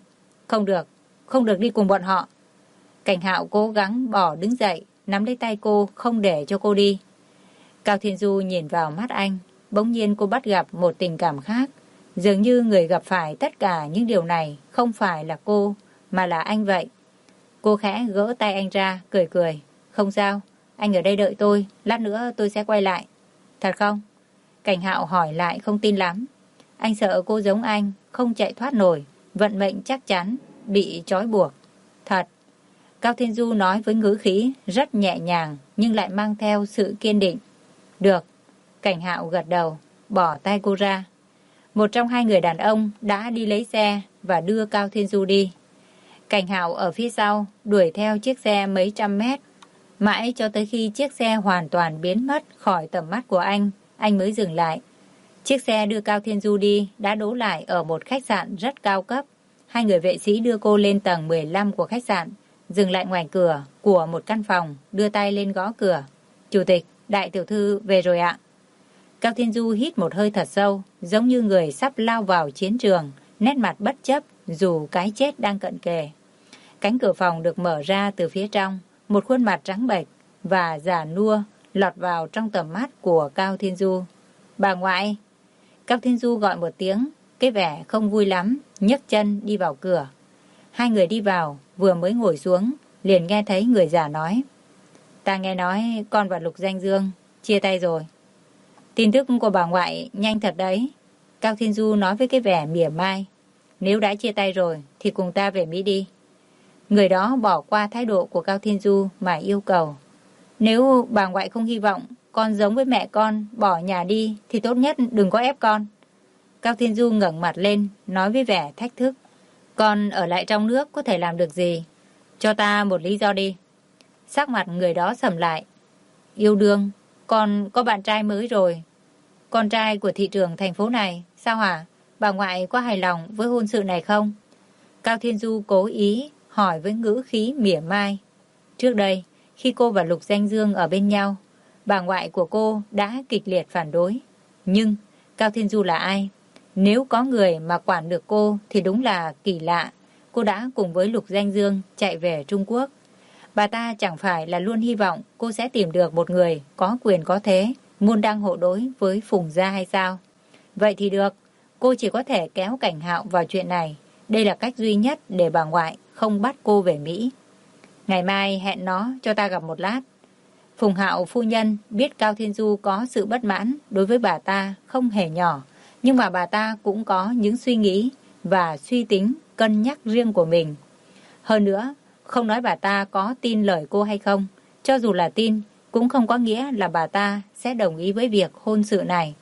Không được đi cùng bọn họ. Cảnh Hạo cố gắng bỏ đứng dậy, nắm lấy tay cô, không để cho cô đi. Cao Thiên Du nhìn vào mắt anh, bỗng nhiên cô bắt gặp một tình cảm khác. Dường như người gặp phải tất cả những điều này không phải là cô, mà là anh vậy. Cô khẽ gỡ tay anh ra, cười cười. Không sao, anh ở đây đợi tôi, lát nữa tôi sẽ quay lại. Thật không? Cảnh Hạo hỏi lại không tin lắm. Anh sợ cô giống anh, không chạy thoát nổi, vận mệnh chắc chắn, bị trói buộc. Thật. Cao Thiên Du nói với ngữ khí rất nhẹ nhàng, nhưng lại mang theo sự kiên định. Được. Cảnh Hạo gật đầu, bỏ tay cô ra. Một trong hai người đàn ông đã đi lấy xe và đưa Cao Thiên Du đi. Cảnh Hạo ở phía sau, đuổi theo chiếc xe mấy trăm mét. Mãi cho tới khi chiếc xe hoàn toàn biến mất khỏi tầm mắt của anh mới dừng lại. Chiếc xe đưa Cao Thiên Du đi đã đỗ lại ở một khách sạn rất cao cấp. Hai người vệ sĩ đưa cô lên tầng 15 của khách sạn, dừng lại ngoài cửa của một căn phòng, đưa tay lên gõ cửa. Chủ tịch, đại tiểu thư về rồi ạ. Cao Thiên Du hít một hơi thật sâu, giống như người sắp lao vào chiến trường, nét mặt bất chấp dù cái chết đang cận kề. Cánh cửa phòng được mở ra từ phía trong, một khuôn mặt trắng bệch và già nua lọt vào trong tầm mắt của Cao Thiên Du. Bà ngoại. Cao Thiên Du gọi một tiếng, cái vẻ không vui lắm, nhấc chân đi vào cửa. Hai người đi vào, vừa mới ngồi xuống, liền nghe thấy người già nói. Ta nghe nói con và Lục Danh Dương chia tay rồi. Tin tức của bà ngoại nhanh thật đấy. Cao Thiên Du nói với cái vẻ mỉa mai. Nếu đã chia tay rồi thì cùng ta về Mỹ đi. Người đó bỏ qua thái độ của Cao Thiên Du mà yêu cầu. Nếu bà ngoại không hy vọng con giống với mẹ con bỏ nhà đi thì tốt nhất đừng có ép con. Cao Thiên Du ngẩng mặt lên, nói với vẻ thách thức. Con ở lại trong nước có thể làm được gì? Cho ta một lý do đi. Sắc mặt người đó sầm lại. Yêu đương, con có bạn trai mới rồi. Con trai của thị trưởng thành phố này, sao hả? Bà ngoại có hài lòng với hôn sự này không? Cao Thiên Du cố ý hỏi với ngữ khí mỉa mai. Trước đây, khi cô và Lục Danh Dương ở bên nhau, bà ngoại của cô đã kịch liệt phản đối. Nhưng Cao Thiên Du là ai? Nếu có người mà quản được cô thì đúng là kỳ lạ. Cô đã cùng với Lục Danh Dương chạy về Trung Quốc. Bà ta chẳng phải là luôn hy vọng cô sẽ tìm được một người có quyền có thế, môn đăng hộ đối với Phùng gia hay sao? Vậy thì được, cô chỉ có thể kéo Cảnh Hạo vào chuyện này. Đây là cách duy nhất để bà ngoại không bắt cô về Mỹ. Ngày mai hẹn nó cho ta gặp một lát. Phùng Hạo phu nhân biết Cao Thiên Du có sự bất mãn đối với bà ta không hề nhỏ, nhưng mà bà ta cũng có những suy nghĩ và suy tính cân nhắc riêng của mình. Hơn nữa, không nói bà ta có tin lời cô hay không, cho dù là tin, cũng không có nghĩa là bà ta sẽ đồng ý với việc hôn sự này.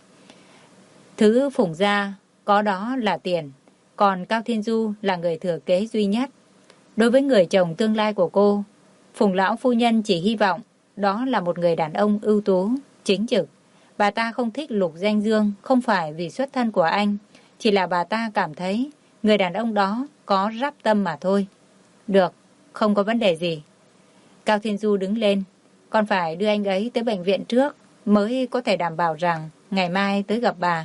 Thứ Phùng gia có đó là tiền, còn Cao Thiên Du là người thừa kế duy nhất. Đối với người chồng tương lai của cô, Phùng lão phu nhân chỉ hy vọng đó là một người đàn ông ưu tú, chính trực. Bà ta không thích Lục Danh Dương không phải vì xuất thân của anh, chỉ là bà ta cảm thấy người đàn ông đó có rắp tâm mà thôi. Được, không có vấn đề gì. Cao Thiên Du đứng lên. Con phải đưa anh ấy tới bệnh viện trước. mới có thể đảm bảo rằng ngày mai tới gặp bà.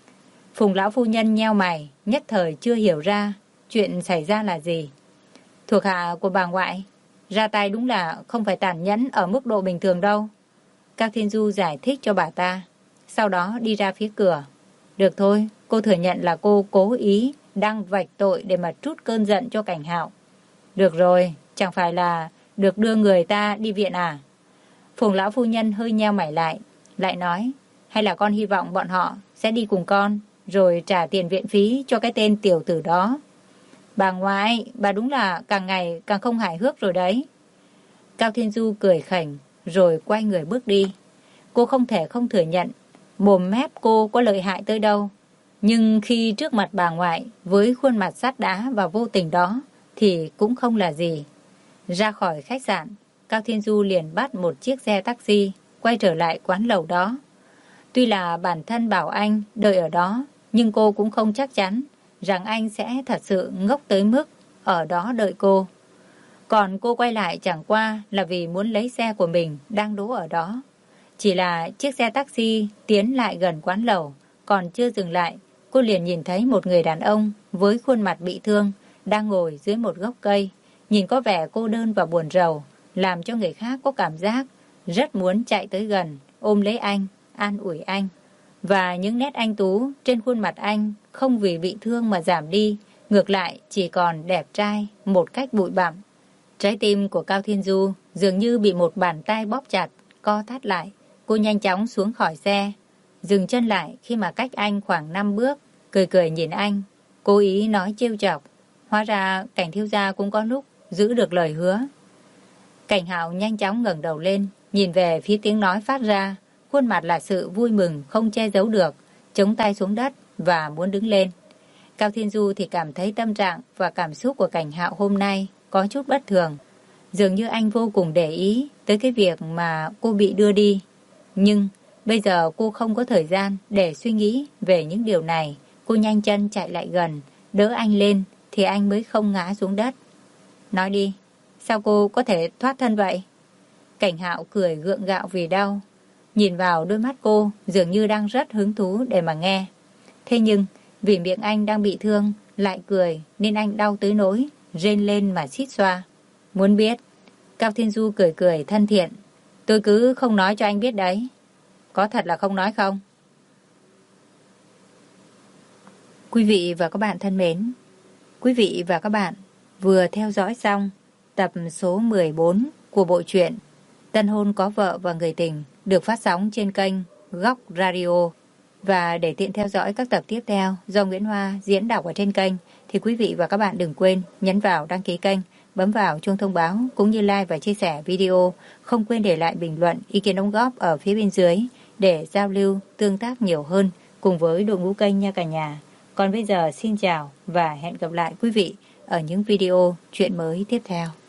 Phùng lão phu nhân nheo mày, nhất thời chưa hiểu ra chuyện xảy ra là gì. Thuộc hạ của bà ngoại ra tay đúng là không phải tàn nhẫn ở mức độ bình thường đâu. Cao Thiên Du giải thích cho bà ta, sau đó đi ra phía cửa. Được thôi, cô thừa nhận là cô cố ý đang vạch tội để mà trút cơn giận cho Cảnh Hạo. Được rồi, chẳng phải là được đưa người ta đi viện à? Phùng lão phu nhân hơi nheo mày lại nói, hay là con hy vọng bọn họ sẽ đi cùng con, rồi trả tiền viện phí cho cái tên tiểu tử đó. Bà ngoại, bà đúng là càng ngày càng không hài hước rồi đấy. Cao Thiên Du cười khỉnh, rồi quay người bước đi. Cô không thể không thừa nhận, mồm mép cô có lợi hại tới đâu. Nhưng khi trước mặt bà ngoại, với khuôn mặt sắt đá và vô tình đó, thì cũng không là gì. Ra khỏi khách sạn, Cao Thiên Du liền bắt một chiếc xe taxi, quay trở lại quán lẩu đó. Tuy là bản thân bảo anh đợi ở đó, nhưng cô cũng không chắc chắn rằng anh sẽ thật sự ngốc tới mức ở đó đợi cô. Còn cô quay lại chẳng qua là vì muốn lấy xe của mình đang đỗ ở đó. Chỉ là chiếc xe taxi tiến lại gần quán lẩu, còn chưa dừng lại, cô liền nhìn thấy một người đàn ông với khuôn mặt bị thương đang ngồi dưới một gốc cây, nhìn có vẻ cô đơn và buồn rầu, làm cho người khác có cảm giác rất muốn chạy tới gần, ôm lấy anh, an ủi anh. Và những nét anh tú trên khuôn mặt anh không vì bị thương mà giảm đi, ngược lại chỉ còn đẹp trai một cách bụi bặm. Trái tim của Cao Thiên Du dường như bị một bàn tay bóp chặt, co thắt lại. Cô nhanh chóng xuống khỏi xe, dừng chân lại khi mà cách anh khoảng 5 bước, cười cười nhìn anh, cố ý nói trêu chọc. Hóa ra Cảnh thiếu gia cũng có lúc giữ được lời hứa. Cảnh Hạo nhanh chóng ngẩng đầu lên, nhìn về phía tiếng nói phát ra, khuôn mặt là sự vui mừng không che giấu được, chống tay xuống đất và muốn đứng lên. Cao Thiên Du thì cảm thấy tâm trạng và cảm xúc của Cảnh Hạo hôm nay có chút bất thường. Dường như anh vô cùng để ý tới cái việc mà cô bị đưa đi. Nhưng bây giờ cô không có thời gian để suy nghĩ về những điều này. Cô nhanh chân chạy lại gần, đỡ anh lên thì anh mới không ngã xuống đất. Nói đi, sao cô có thể thoát thân vậy? Cảnh Hạo cười gượng gạo vì đau. Nhìn vào đôi mắt cô dường như đang rất hứng thú để mà nghe. Thế nhưng vì miệng anh đang bị thương lại cười nên anh đau tới nỗi rên lên mà xít xoa. Muốn biết? Cao Thiên Du cười cười thân thiện. Tôi cứ không nói cho anh biết đấy. Có thật là không nói không? Quý vị và các bạn thân mến, quý vị và các bạn vừa theo dõi xong tập số 14 của bộ truyện Tân hôn có vợ và người tình, được phát sóng trên kênh Góc Radio. Và để tiện theo dõi các tập tiếp theo do Nguyễn Hoa diễn đọc ở trên kênh, thì quý vị và các bạn đừng quên nhấn vào đăng ký kênh, bấm vào chuông thông báo cũng như like và chia sẻ video. Không quên để lại bình luận, ý kiến đóng góp ở phía bên dưới để giao lưu, tương tác nhiều hơn cùng với đội ngũ kênh nha cả nhà. Còn bây giờ xin chào và hẹn gặp lại quý vị ở những video chuyện mới tiếp theo.